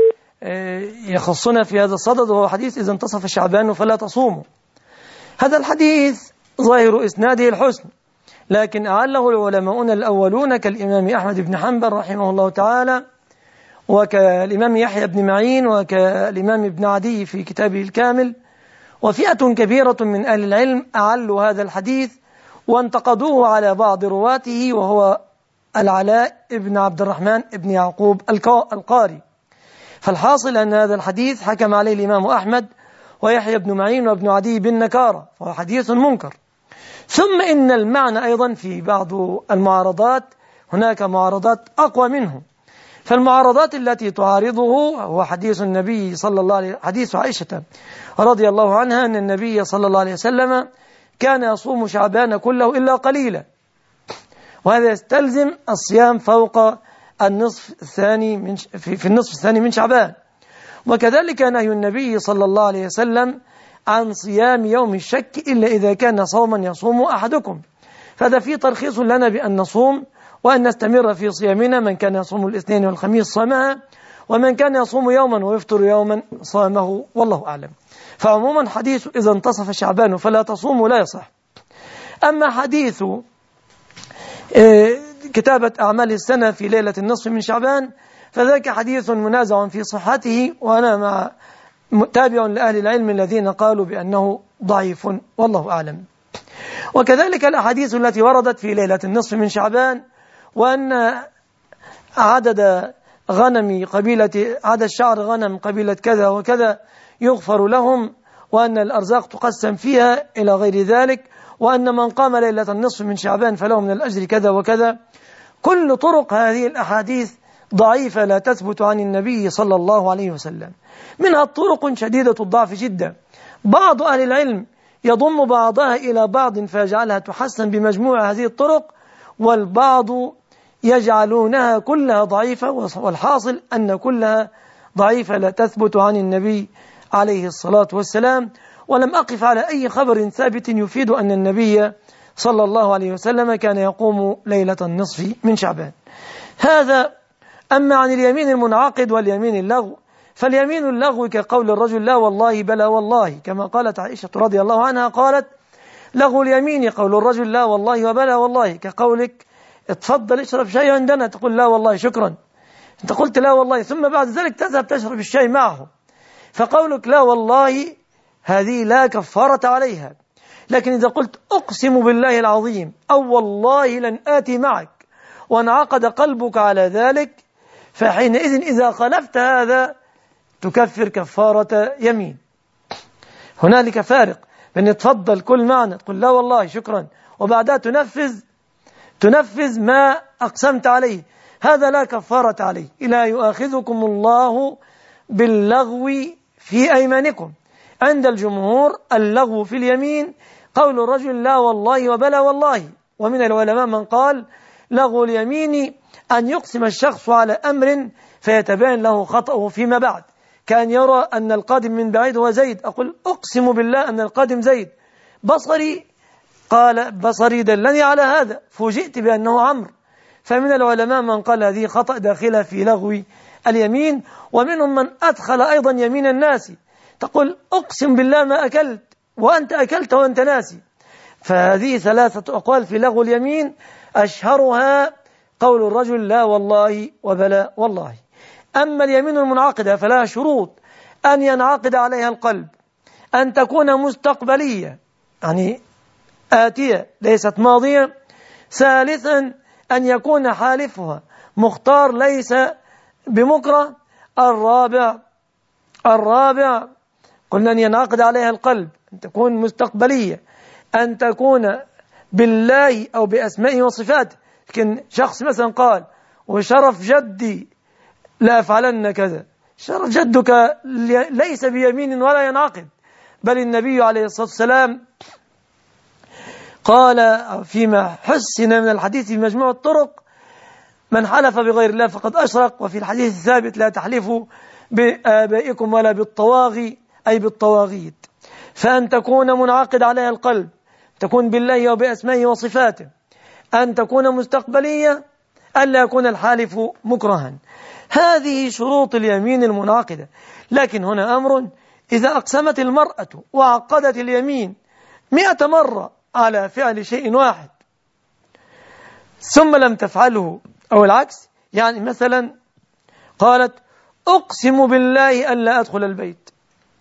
يخصنا في هذا الصدد، وهو حديث إذا انتصف شعبان فلا تصوموا. هذا الحديث ظاهر إسناده الحسن، لكن أعله العلماء الأولون كالإمام أحمد بن حنبل رحمه الله تعالى، وكالإمام يحيى بن معين، وكالإمام ابن عدي في كتابه الكامل، وفئة كبيرة من أهل العلم أعلوا هذا الحديث وانتقدوه على بعض رواته، وهو العلاء ابن عبد الرحمن ابن يعقوب القاري. فالحاصل أن هذا الحديث حكم عليه الإمام أحمد ويحيى بن معين وابن عدي بالنكارة، فهو حديث منكر. ثم إن المعنى أيضا في بعض المعارضات هناك معارضات أقوى منه، فالمعارضات التي تعارضه هو حديث النبي صلى الله عليه حديث عائشة رضي الله عنها أن النبي صلى الله عليه وسلم كان يصوم شعبان كله إلا قليلا، وهذا يستلزم الصيام فوق النصف الثاني من في, في النصف الثاني من شعبان. وكذلك نهي النبي صلى الله عليه وسلم عن صيام يوم الشك إلا إذا كان صوما يصوم أحدكم، فهذا فيه ترخيص لنا بأن نصوم وأن نستمر في صيامنا. من كان يصوم الاثنين والخميس صامها، ومن كان يصوم يوما ويفطر يوما صامه، والله أعلم. فعموما حديث إذا انتصف شعبان فلا تصوموا لا يصح. أما حديث كتابة أعمال السنة في ليلة النصف من شعبان فذاك حديث منازع في صحته، وأنا مع تابع لأهل العلم الذين قالوا بأنه ضعيف، والله أعلم. وكذلك الأحاديث التي وردت في ليلة النصف من شعبان، وأن عدد غنم قبيلة عدد شعر غنم قبيلة كذا وكذا يغفر لهم، وأن الأرزاق تقسم فيها إلى غير ذلك، وأن من قام ليلة النصف من شعبان فله من الأجر كذا وكذا. كل طرق هذه الأحاديث ضعيفة لا تثبت عن النبي صلى الله عليه وسلم، منها طرق شديدة الضعف جدا. بعض أهل العلم يضم بعضها إلى بعض فيجعلها تحسن بمجموع هذه الطرق، والبعض يجعلونها كلها ضعيفة، والحاصل أن كلها ضعيفة لا تثبت عن النبي عليه الصلاة والسلام. ولم أقف على أي خبر ثابت يفيد أن النبي صلى الله عليه وسلم كان يقوم ليلة النصف من شعبان. هذا. أما عن اليمين المنعقد واليمين اللغو، فاليمين اللغو كقول الرجل لا والله بلا والله، كما قالت عائشة رضي الله عنها قالت لغو اليمين قول الرجل لا والله وبلا والله، كقولك اتفضل اشرب شاي عندنا تقول لا والله شكرا، انت قلت لا والله ثم بعد ذلك تذهب تشرب الشاي معه، فقولك لا والله هذه لا كفارة عليها. لكن إذا قلت أقسم بالله العظيم أو والله لن آتي معك وانعقد قلبك على ذلك، فحينئذ إذا خلفت هذا تكفر كفارة يمين. هنالك فارق بين تفضل كل معنى تقول لا والله شكرا وبعدها تنفذ تنفذ ما أقسمت عليه، هذا لا كفارة عليه. إلا يؤاخذكم الله باللغو في أيمانكم. عند الجمهور اللغو في اليمين قول الرجل لا والله وبلا والله، ومن العلماء من قال لغو اليمين أن يقسم الشخص على أمر فيتبين له خطأه فيما بعد، كان يرى أن القادم من بعيد هو زيد، أقول أقسم بالله أن القادم زيد، بصري قال بصري دلني على هذا فوجئت بأنه عمرو. فمن العلماء من قال هذه خطأ داخلة في لغو اليمين. ومنهم من أدخل أيضا يمين الناس، تقول أقسم بالله ما أكلت وأنت أكلت وأنت ناسي. فهذه ثلاثة أقوال في لغو اليمين، أشهرها قول الرجل لا والله وبلا والله. أما اليمين المنعقدة فلها شروط: أن ينعقد عليها القلب، أن تكون مستقبلية يعني آتية ليست ماضية، ثالثا أن يكون حالفها مختار ليس بمكره، الرابع الرابع قلنا أن ينعقد عليها القلب، أن تكون مستقبلية، أن تكون بالله أو بأسمائه وصفاته، لكن شخص مثلا قال وشرف جدي لا أفعلن كذا، شرف جدك ليس بيمين ولا ينعقد، بل النبي عليه الصلاة والسلام قال فيما حسن من الحديث في مجموع الطرق: من حلف بغير الله فقد أشرك. وفي الحديث الثابت: لا تحلفوا بآبائكم ولا بالطواغي أي بالطواغيت. فأن تكون منعقد عليها القلب، تكون بالله وبأسمائه وصفاته، أن تكون مستقبلية، ألا يكون الحالف مكرها. هذه شروط اليمين المنعقدة. لكن هنا أمر: إذا أقسمت المرأة وعقدت اليمين مئة مرة على فعل شيء واحد ثم لم تفعله، أو العكس، يعني مثلا قالت: أقسم بالله ألا أدخل البيت،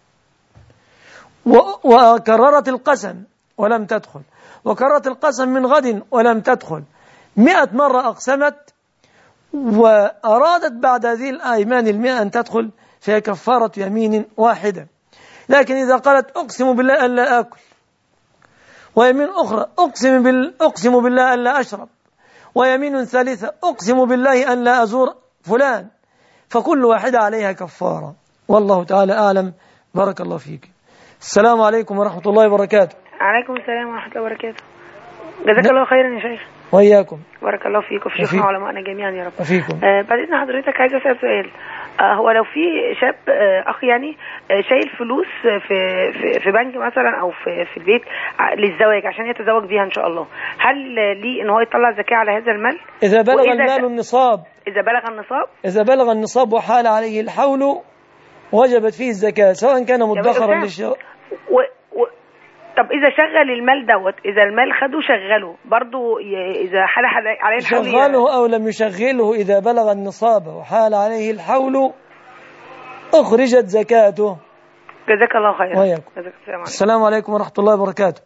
وكررت القسم ولم تدخل، وكررت القسم من غد ولم تدخل، مئة مرة أقسمت وأرادت بعد هذه الأيمان المئة أن تدخل، فهي كفارة يمين واحدة. لكن إذا قالت: أقسم بالله ألا آكل، ويمين أخرى: أقسم, بال... أقسم بالله ألا أشرب، ويمين ثالثة: أقسم بالله أن لا أزور فلان، فكل واحدة عليها كفارة. والله تعالى أعلم. بارك الله فيك. السلام عليكم ورحمة الله وبركاته. عليكم السلام ورحمة الله وبركاته. جزاك ن... الله خيرا يا شيخ. وإياكم. بارك الله فيك وفي شيخنا وعلمائنا جميعا يا رب. وفيكم. آه بعد إذن حضرتك عايز أسأل سؤال. آه هو لو في شاب آه أخ يعني آه شايل فلوس في في في بنك مثلا أو في في البيت للزواج عشان يتزوج بيها إن شاء الله، هل ليه إن هو يطلع زكاة على هذا المال؟ إذا بلغ المال النصاب. إذا بلغ النصاب. إذا بلغ النصاب وحال عليه الحول وجبت فيه الزكاة، سواء كان مدخرا للشراء. طب إذا شغل المال دوت، إذا المال خده شغله برضو إذا حال عليه الحول شغله أو لم يشغله، إذا بلغ النصاب وحال عليه الحول أخرجت زكاته. جزاك الله خيرا. وياكم. السلام عليكم ورحمة الله وبركاته.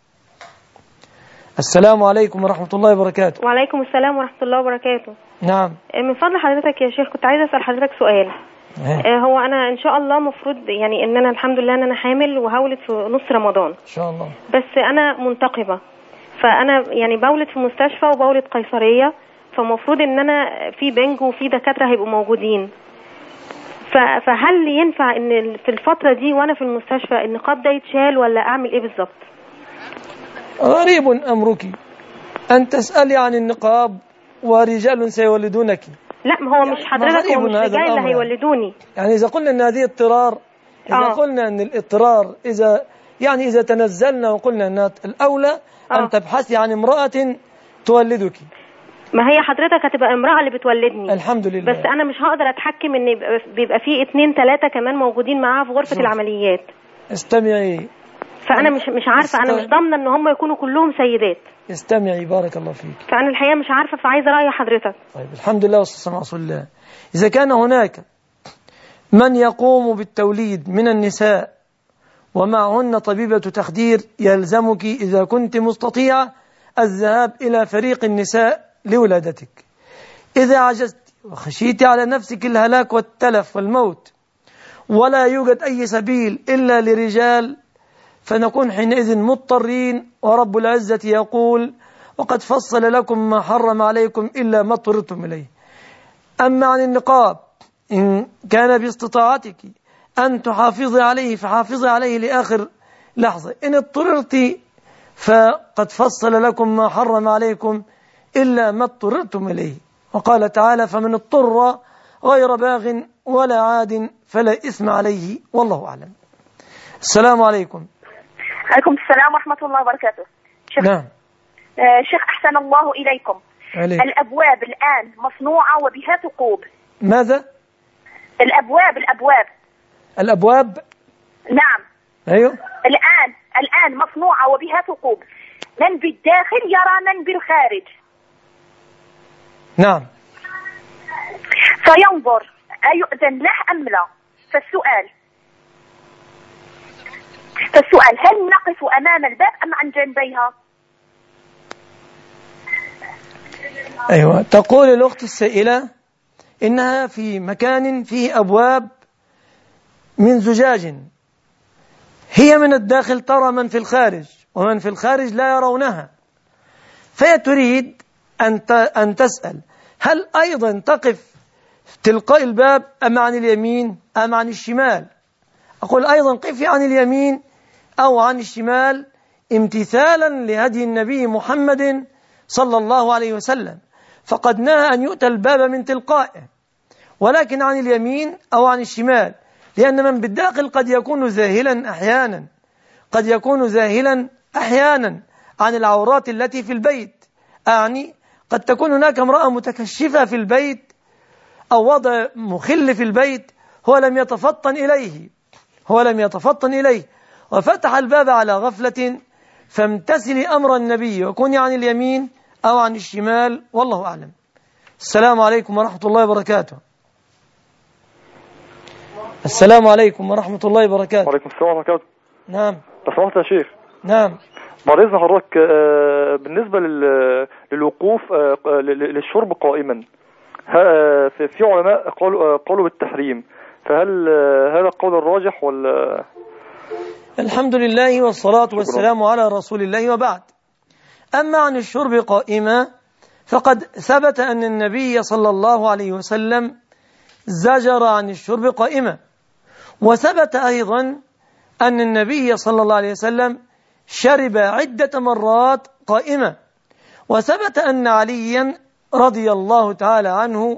السلام عليكم ورحمة الله وبركاته. وعليكم السلام ورحمة الله وبركاته. نعم. من فضل حضرتك يا شيخ كنت عايزة أسأل حضرتك سؤال. هو أنا إن شاء الله مفروض يعني إن أنا الحمد لله إن أنا حامل وهولد في نص رمضان إن شاء الله، بس أنا منتقبة، فأنا يعني بولد في مستشفى وبولد قيصرية، فمفروض إن أنا في بنج وفي دكاترة هيبقوا موجودين، فهل ينفع إن في الفترة دي وأنا في المستشفى النقاب ده يتشال ولا أعمل إيه بالظبط؟ غريب أمرك أن تسألي عن النقاب ورجال سيولدونك. لا ما هو مش حضرتك، هو مش رجال اللي هيولدوني. يعني إذا قلنا أن هذه اضطرار، إذا آه. قلنا أن الاضطرار إذا يعني إذا تنزلنا وقلنا أن الأولى آه. أن تبحثي عن امرأة تولدك. ما هي حضرتك هتبقى امرأة اللي بتولدني الحمد لله، بس أنا مش هقدر أتحكم إن بيبقى فيه اتنين تلاتة كمان موجودين معاها في غرفة شوف. العمليات. استمعي. فأنا مش مش عارفة است... أنا مش ضامنة إن هم يكونوا كلهم سيدات. استمعي بارك الله فيك. فأنا الحقيقة مش عارفة، فعايزة رأي حضرتك. طيب الحمد لله والصلاة والسلام على رسول الله. إذا كان هناك من يقوم بالتوليد من النساء ومعهن طبيبة تخدير، يلزمك إذا كنت مستطيعة الذهاب إلى فريق النساء لولادتك. إذا عجزت وخشيت على نفسك الهلاك والتلف والموت ولا يوجد أي سبيل إلا لرجال، فنكون حينئذ مضطرين. ورب العزة يقول: وقد فصل لكم ما حرم عليكم إلا ما اضطررتم إليه. أما عن النقاب إن كان باستطاعتك أن تحافظي عليه فحافظي عليه لآخر لحظة، إن اضطررت فقد فصل لكم ما حرم عليكم إلا ما اضطررتم إليه. وقال تعالى: فمن اضطر غير باغ ولا عاد فلا إثم عليه والله أعلم. السلام عليكم. عليكم السلام ورحمة الله وبركاته. شيخ نعم. آه شيخ أحسن الله إليكم. عليك. الأبواب الآن مصنوعة وبها ثقوب. ماذا؟ الأبواب الأبواب الأبواب نعم. أيوه. الآن الآن مصنوعة وبها ثقوب، من بالداخل يرى من بالخارج. نعم. فينظر أيؤذن له أم لا. فالسؤال فالسؤال هل نقف أمام الباب أم عن جنبيها؟ أيوة. تقول الأخت السائلة إنها في مكان فيه أبواب من زجاج، هي من الداخل ترى من في الخارج ومن في الخارج لا يرونها، فهي تريد أن أن تسأل هل أيضا تقف تلقاء الباب أم عن اليمين أم عن الشمال؟ أقول أيضا قفي عن اليمين أو عن الشمال امتثالا لهدي النبي محمد صلى الله عليه وسلم، فقد نهى أن يؤتى الباب من تلقائه، ولكن عن اليمين أو عن الشمال، لأن من بالداخل قد يكون ذاهلا أحيانا قد يكون ذاهلا أحيانا عن العورات التي في البيت. أعني قد تكون هناك امرأة متكشفة في البيت أو وضع مخل في البيت، هو لم يتفطن إليه هو لم يتفطن إليه وفتح الباب على غفلة، فامتثلي أمر النبي وكوني عن اليمين أو عن الشمال، والله أعلم. السلام عليكم ورحمة الله وبركاته. السلام عليكم ورحمة الله وبركاته. وعليكم السلام ورحمة الله وبركاته. نعم. سمحت يا شيخ. نعم. بعد إذن حضرتك، بالنسبة للوقوف للشرب قائما، في علماء قالوا قالوا بالتحريم، فهل هذا القول الراجح ولا؟ الحمد لله والصلاة والسلام على رسول الله، وبعد. أما عن الشرب قائما فقد ثبت أن النبي صلى الله عليه وسلم زجر عن الشرب قائما، وثبت أيضا أن النبي صلى الله عليه وسلم شرب عدة مرات قائما، وثبت أن عليا رضي الله تعالى عنه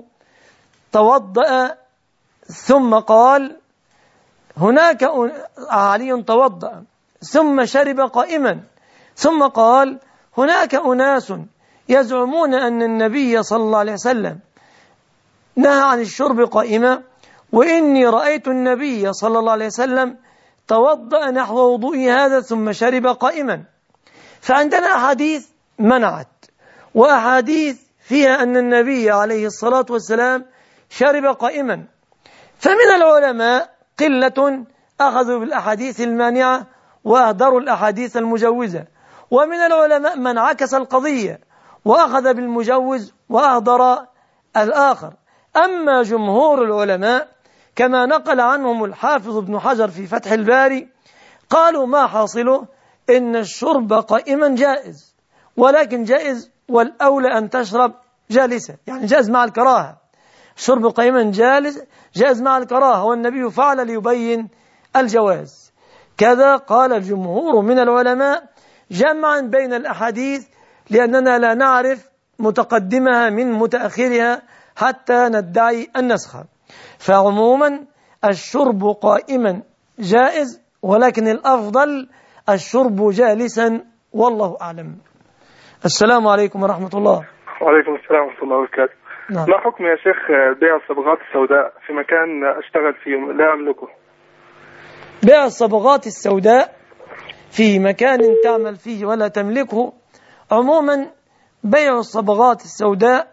توضأ ثم قال هناك علي توضأ ثم شرب قائما ثم قال هناك أناس يزعمون أن النبي صلى الله عليه وسلم نهى عن الشرب قائما، وإني رأيت النبي صلى الله عليه وسلم توضأ نحو وضوء هذا ثم شرب قائما. فعندنا أحاديث منعت وأحاديث فيها أن النبي عليه الصلاة والسلام شرب قائما، فمن العلماء قلة أخذوا بالأحاديث المانعة وأهدروا الأحاديث المجوزة، ومن العلماء من عكس القضية وأخذ بالمجوز وأهدر الآخر. أما جمهور العلماء كما نقل عنهم الحافظ ابن حجر في فتح الباري قالوا ما حاصله إن الشرب قائما جائز، ولكن جائز والأولى أن تشرب جالسة، يعني جائز مع الكراهة. الشرب قائما جالس جائز مع الكراهة، والنبي فعل ليبين الجواز. كذا قال الجمهور من العلماء جمعا بين الأحاديث، لأننا لا نعرف متقدمها من متأخرها حتى ندعي النسخ. فعموما الشرب قائما جائز، ولكن الأفضل الشرب جالسا، والله أعلم. السلام عليكم ورحمة الله. وعليكم السلام ورحمة الله وبركاته. نعم. ما حكم يا شيخ بيع الصبغات السوداء في مكان أشتغل فيه لا أملكه؟ بيع الصبغات السوداء في مكان تعمل فيه ولا تملكه، عموما بيع الصبغات السوداء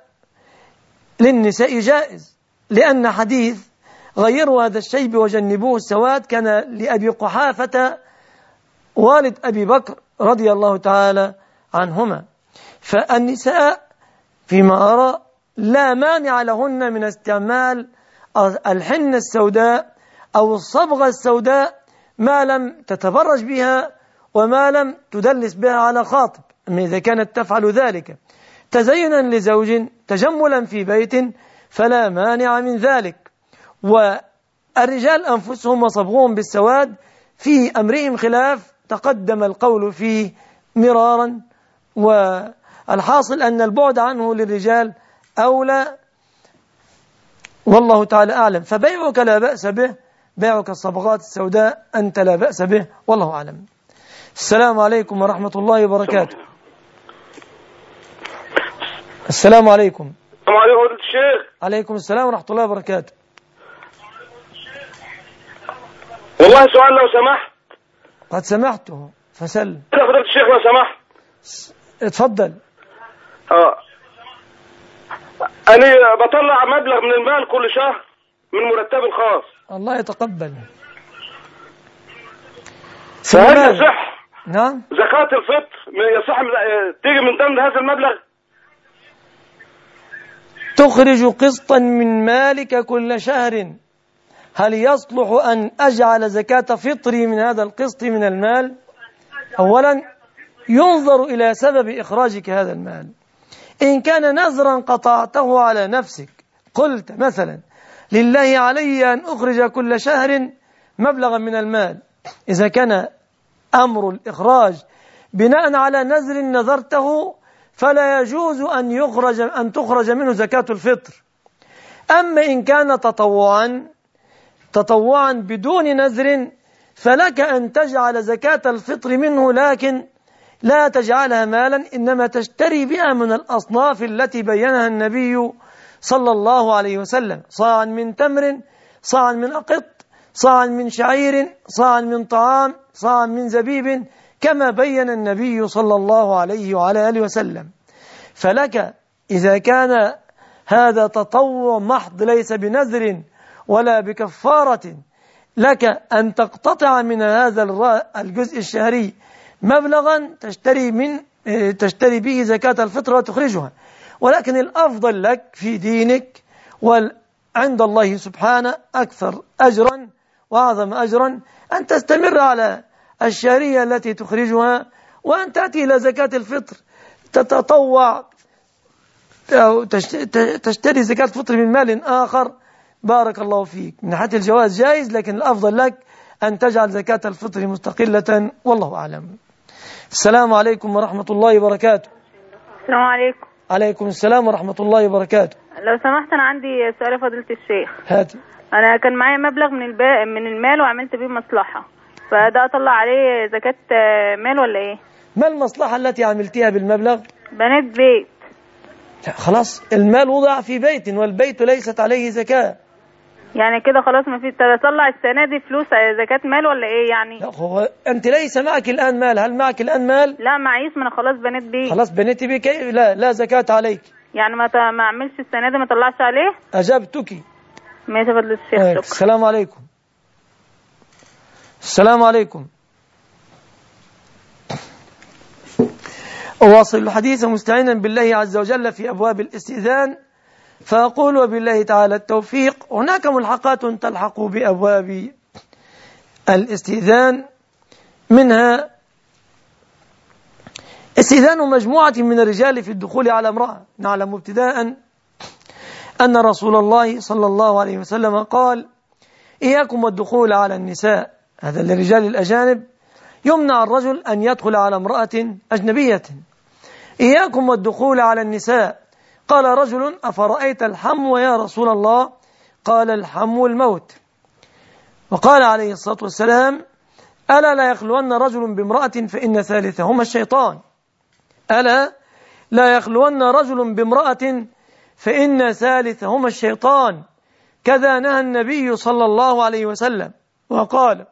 للنساء جائز، لأن حديث غيروا هذا الشيب وجنبوه السواد كان لأبي قحافة والد أبي بكر رضي الله تعالى عنهما. فالنساء فيما أرى لا مانع لهن من استعمال الحنة السوداء أو الصبغة السوداء ما لم تتبرج بها وما لم تدلس بها على خاطب. أما إذا كانت تفعل ذلك تزينا لزوج تجملا في بيت فلا مانع من ذلك. والرجال أنفسهم وصبغهم بالسواد في أمرهم خلاف تقدم القول فيه مرارا، والحاصل أن البعد عنه للرجال أولى، والله تعالى أعلم. فبيعك لا بأس به، بيعك الصبغات السوداء أنت لا بأس به، والله أعلم. السلام عليكم ورحمة الله وبركاته. السلام عليكم. السلام عليكم فضيلة الشيخ. عليكم السلام ورحمة الله وبركاته. والله سؤال لو سمحت. قد سمعته فسل. يا فضيلة الشيخ لو سمحت. اتفضل. اه أنا بطلع مبلغ من المال كل شهر من مرتبي الخاص. الله يتقبل. فهل يصح؟ نعم. زكاة الفطر يصح تيجي من ضمن هذا المبلغ؟ تخرج قسطا من مالك كل شهر، هل يصلح أن أجعل زكاة فطري من هذا القسط من المال؟ أولا ينظر إلى سبب إخراجك هذا المال. إن كان نذرا قطعته على نفسك، قلت مثلا لله علي أن أخرج كل شهر مبلغا من المال، إذا كان أمر الإخراج بناء على نذر نذرته فلا يجوز أن يخرج أن تخرج منه زكاة الفطر. أما إن كان تطوعا تطوعا بدون نذر فلك أن تجعل زكاة الفطر منه، لكن لا تجعلها مالا، إنما تشتري بها من الأصناف التي بينها النبي صلى الله عليه وسلم: صاعا من تمر، صاعا من أقط، صاعا من شعير، صاعا من طعام، صاعا من زبيب، كما بين النبي صلى الله عليه وعلى آله وسلم. فلك إذا كان هذا تطوع محض ليس بنذر ولا بكفارة، لك أن تقتطع من هذا الجزء الشهري مبلغا تشتري من تشتري به زكاة الفطر وتخرجها، ولكن الأفضل لك في دينك وعند الله سبحانه أكثر أجرا وأعظم أجرا أن تستمر على الشهرية التي تخرجها، وأن تأتي إلى زكاة الفطر تتطوع أو تشتري زكاة الفطر من مال آخر. بارك الله فيك. من ناحية الجواز جائز، لكن الأفضل لك أن تجعل زكاة الفطر مستقلة، والله أعلم. السلام عليكم ورحمة الله وبركاته. السلام عليكم. عليكم السلام ورحمة الله وبركاته. لو سمحت أنا عندي سؤال فضيلة الشيخ. هاتي. أنا كان معايا مبلغ من الباقي من المال وعملت بيه مصلحة، فده أطلع عليه زكاة مال ولا إيه؟ ما المصلحة التي عملتها بالمبلغ؟ بنيت بيت. خلاص، المال وضع في بيت والبيت ليست عليه زكاة. يعني كده خلاص ما في تطلع السنة دي فلوس زكاة مال ولا إيه يعني؟ لا، هو أنت ليس معك الآن مال. هل معك الآن مال؟ لا معيش، ما أنا خلاص بنيت بيه. خلاص بنيت بيه، كي... لا لا زكاة عليك. يعني ما ت... ما أعملش السنة دي، ما طلعش عليه؟ أجبتك. ماشي يا فضيلة الشيخ. شكرا. السلام عليكم. السلام عليكم. أواصل الحديث مستعينا بالله عز وجل في أبواب الاستئذان، فأقول وبالله تعالى التوفيق. هناك ملحقات تلحق بأبواب الاستئذان، منها استئذان مجموعة من الرجال في الدخول على امرأة. نعلم ابتداء أن رسول الله صلى الله عليه وسلم قال: إياكم والدخول على النساء. هذا للرجال الأجانب، يمنع الرجل أن يدخل على امرأة أجنبية. إياكم والدخول على النساء. قال رجل: أفرأيت الحمو يا رسول الله؟ قال: الحمو الموت. وقال عليه الصلاة والسلام: ألا لا يخلون رجل بامرأة فإن ثالثهما الشيطان. ألا لا يخلون رجل بامرأة فإن ثالثهما الشيطان. كذا نهى النبي صلى الله عليه وسلم، وقال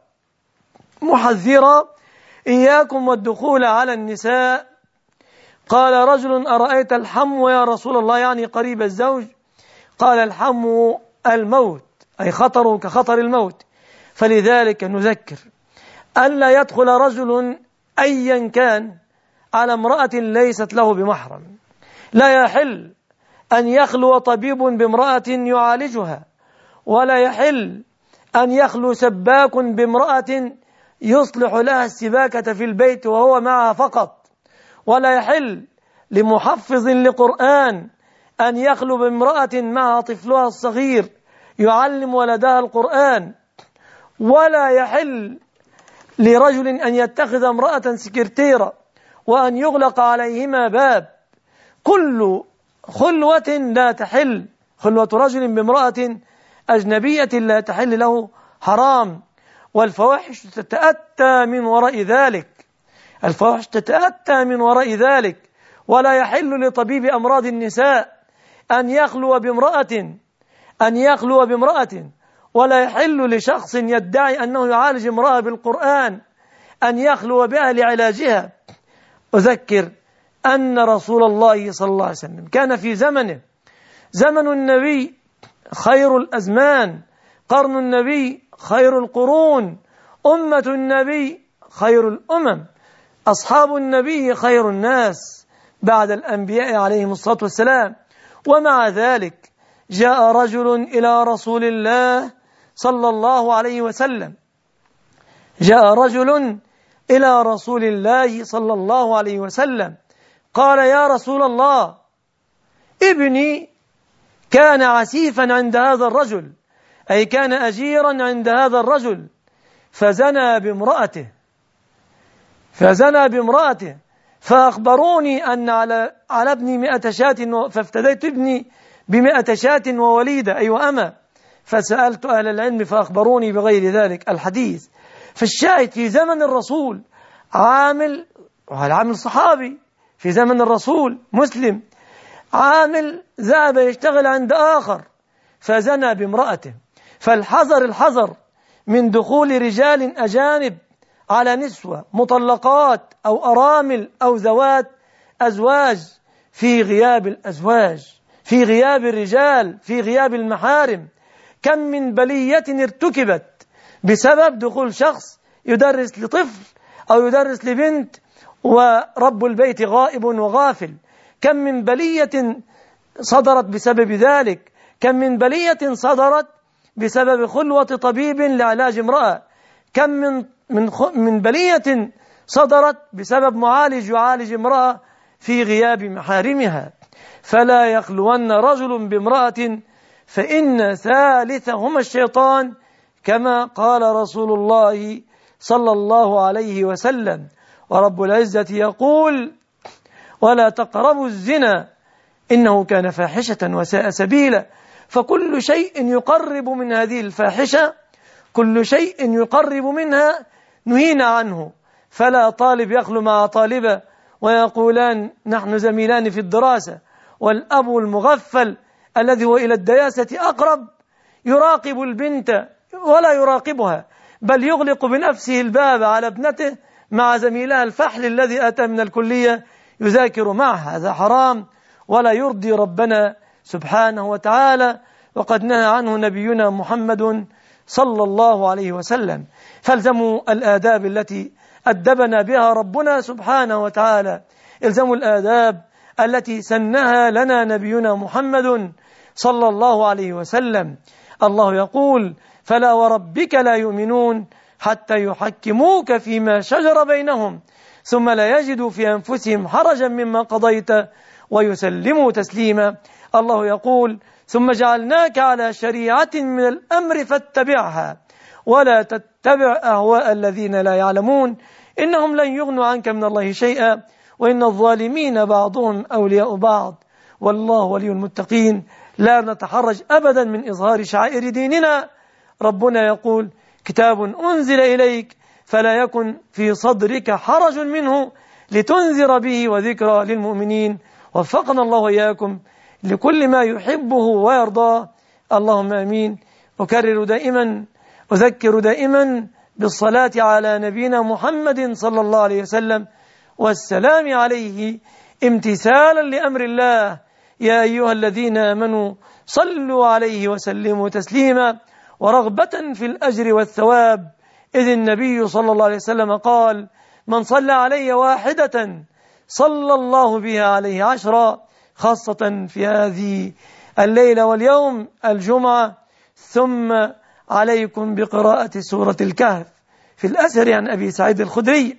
محذرا: إياكم والدخول على النساء. قال رجل: أرأيت الحمو يا رسول الله؟ يعني قريب الزوج. قال: الحمو الموت، أي خطر كخطر الموت. فلذلك نذكر ألا يدخل رجل أيا كان على امرأة ليست له بمحرم. لا يحل أن يخلو طبيب بامرأة يعالجها، ولا يحل أن يخلو سباك بامرأة يصلح لها السباكة في البيت وهو معها فقط، ولا يحل لمحفظ لقرآن أن يخلو بامرأة معها طفلها الصغير يعلم ولدها القرآن، ولا يحل لرجل أن يتخذ امرأة سكرتيرة وأن يغلق عليهما باب. كل خلوة لا تحل، خلوة رجل بامرأة أجنبية لا تحل له، حرام. والفواحش تتأتى من وراء ذلك، الفواحش تتأتى من وراء ذلك. ولا يحل لطبيب أمراض النساء أن يخلو بامرأة أن يخلو بامرأة ولا يحل لشخص يدعي أنه يعالج امرأة بالقرآن أن يخلو بها لعلاجها. أذكر أن رسول الله صلى الله عليه وسلم كان في زمنه، زمن النبي خير الأزمان، قرن النبي خير القرون، أمة النبي خير الأمم، أصحاب النبي خير الناس بعد الأنبياء عليهم الصلاة والسلام. ومع ذلك جاء رجل إلى رسول الله صلى الله عليه وسلم جاء رجل إلى رسول الله صلى الله عليه وسلم قال: يا رسول الله، ابني كان عسيفا عند هذا الرجل، أي كان أجيرا عند هذا الرجل، فزنى بامرأته فزنى بامرأته فأخبروني أن على على ابني مئة شاة، فافتديت ابني بمئة شاة ووليدة، أي وأما، فسألت أهل العلم فأخبروني بغير ذلك الحديث. فالشاهد في زمن الرسول عامل، وهذا عامل صحابي في زمن الرسول مسلم، عامل ذهب يشتغل عند آخر فزنى بامرأته. فالحذر الحذر من دخول رجال أجانب على نسوة مطلقات أو أرامل أو ذوات أزواج في غياب الأزواج، في غياب الرجال، في غياب المحارم. كم من بلية ارتكبت بسبب دخول شخص يدرس لطفل أو يدرس لبنت ورب البيت غائب وغافل. كم من بلية صدرت بسبب ذلك، كم من بلية صدرت بسبب خلوة طبيب لعلاج امرأة، كم من من من بلية صدرت بسبب معالج يعالج امرأة في غياب محارمها. فلا يخلون رجل بامرأة فإن ثالثهما الشيطان، كما قال رسول الله صلى الله عليه وسلم. ورب العزة يقول: ولا تقربوا الزنا إنه كان فاحشة وساء سبيلا. فكل شيء يقرب من هذه الفاحشة، كل شيء يقرب منها نهينا عنه. فلا طالب يخلو مع طالبة ويقولان نحن زميلان في الدراسة، والأب المغفل الذي هو إلى الدياسة أقرب يراقب البنت ولا يراقبها، بل يغلق بنفسه الباب على ابنته مع زميلها الفحل الذي أتى من الكلية يذاكر معه. هذا حرام ولا يرضي ربنا سبحانه وتعالى، وقد نهى عنه نبينا محمد صلى الله عليه وسلم. فالزموا الآداب التي أدبنا بها ربنا سبحانه وتعالى، الزموا الآداب التي سنها لنا نبينا محمد صلى الله عليه وسلم. الله يقول: فلا وربك لا يؤمنون حتى يحكموك فيما شجر بينهم ثم لا يجدوا في أنفسهم حرجا مما قضيت ويسلموا تسليما. الله يقول: ثم جعلناك على شريعة من الأمر فاتبعها ولا تتبع أهواء الذين لا يعلمون إنهم لن يغنوا عنك من الله شيئا وإن الظالمين بعضهم أولياء بعض والله ولي المتقين. لا نتحرج أبدا من إظهار شعائر ديننا. ربنا يقول: كتاب أنزل إليك فلا يكن في صدرك حرج منه لتنذر به وذكرى للمؤمنين. وفقنا الله وإياكم لكل ما يحبه ويرضاه، اللهم آمين. أكرر دائما أذكر دائما بالصلاة على نبينا محمد صلى الله عليه وسلم والسلام عليه امتثالا لأمر الله. يا أيها الذين آمنوا صلوا عليه وسلموا تسليما، ورغبة في الأجر والثواب، إذ النبي صلى الله عليه وسلم قال: من صلى علي واحدة صلى الله بها عليه عشرا، خاصة في هذه الليلة واليوم الجمعة. ثم عليكم بقراءة سورة الكهف. في الأثر عن أبي سعيد الخدري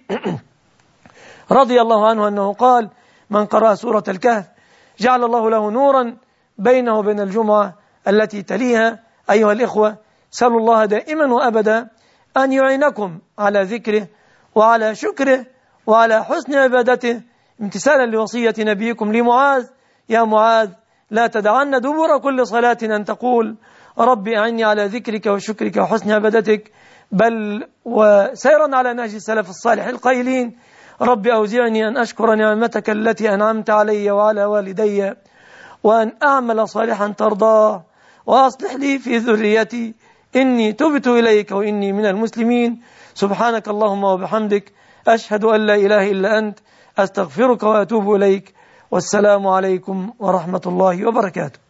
رضي الله عنه أنه قال: من قرأ سورة الكهف جعل الله له نورا بينه وبين الجمعة التي تليها. أيها الإخوة، سألوا الله دائما وأبدا أن يعينكم على ذكره وعلى شكره وعلى حسن عبادته، امتثالا لوصية نبيكم لمعاذ: يا معاذ لا تدعن دبر كل صلاة أن تقول ربي أعني على ذكرك وشكرك وحسن عبادتك، بل وسيرا على نهج السلف الصالح القائلين: ربي أوزعني أن أشكر نعمتك التي أنعمت علي وعلى والدي وأن أعمل صالحا ترضاه وأصلح لي في ذريتي إني تبت إليك وإني من المسلمين. سبحانك اللهم وبحمدك، أشهد أن لا إله إلا أنت، أستغفرك وأتوب إليك. والسلام عليكم ورحمة الله وبركاته.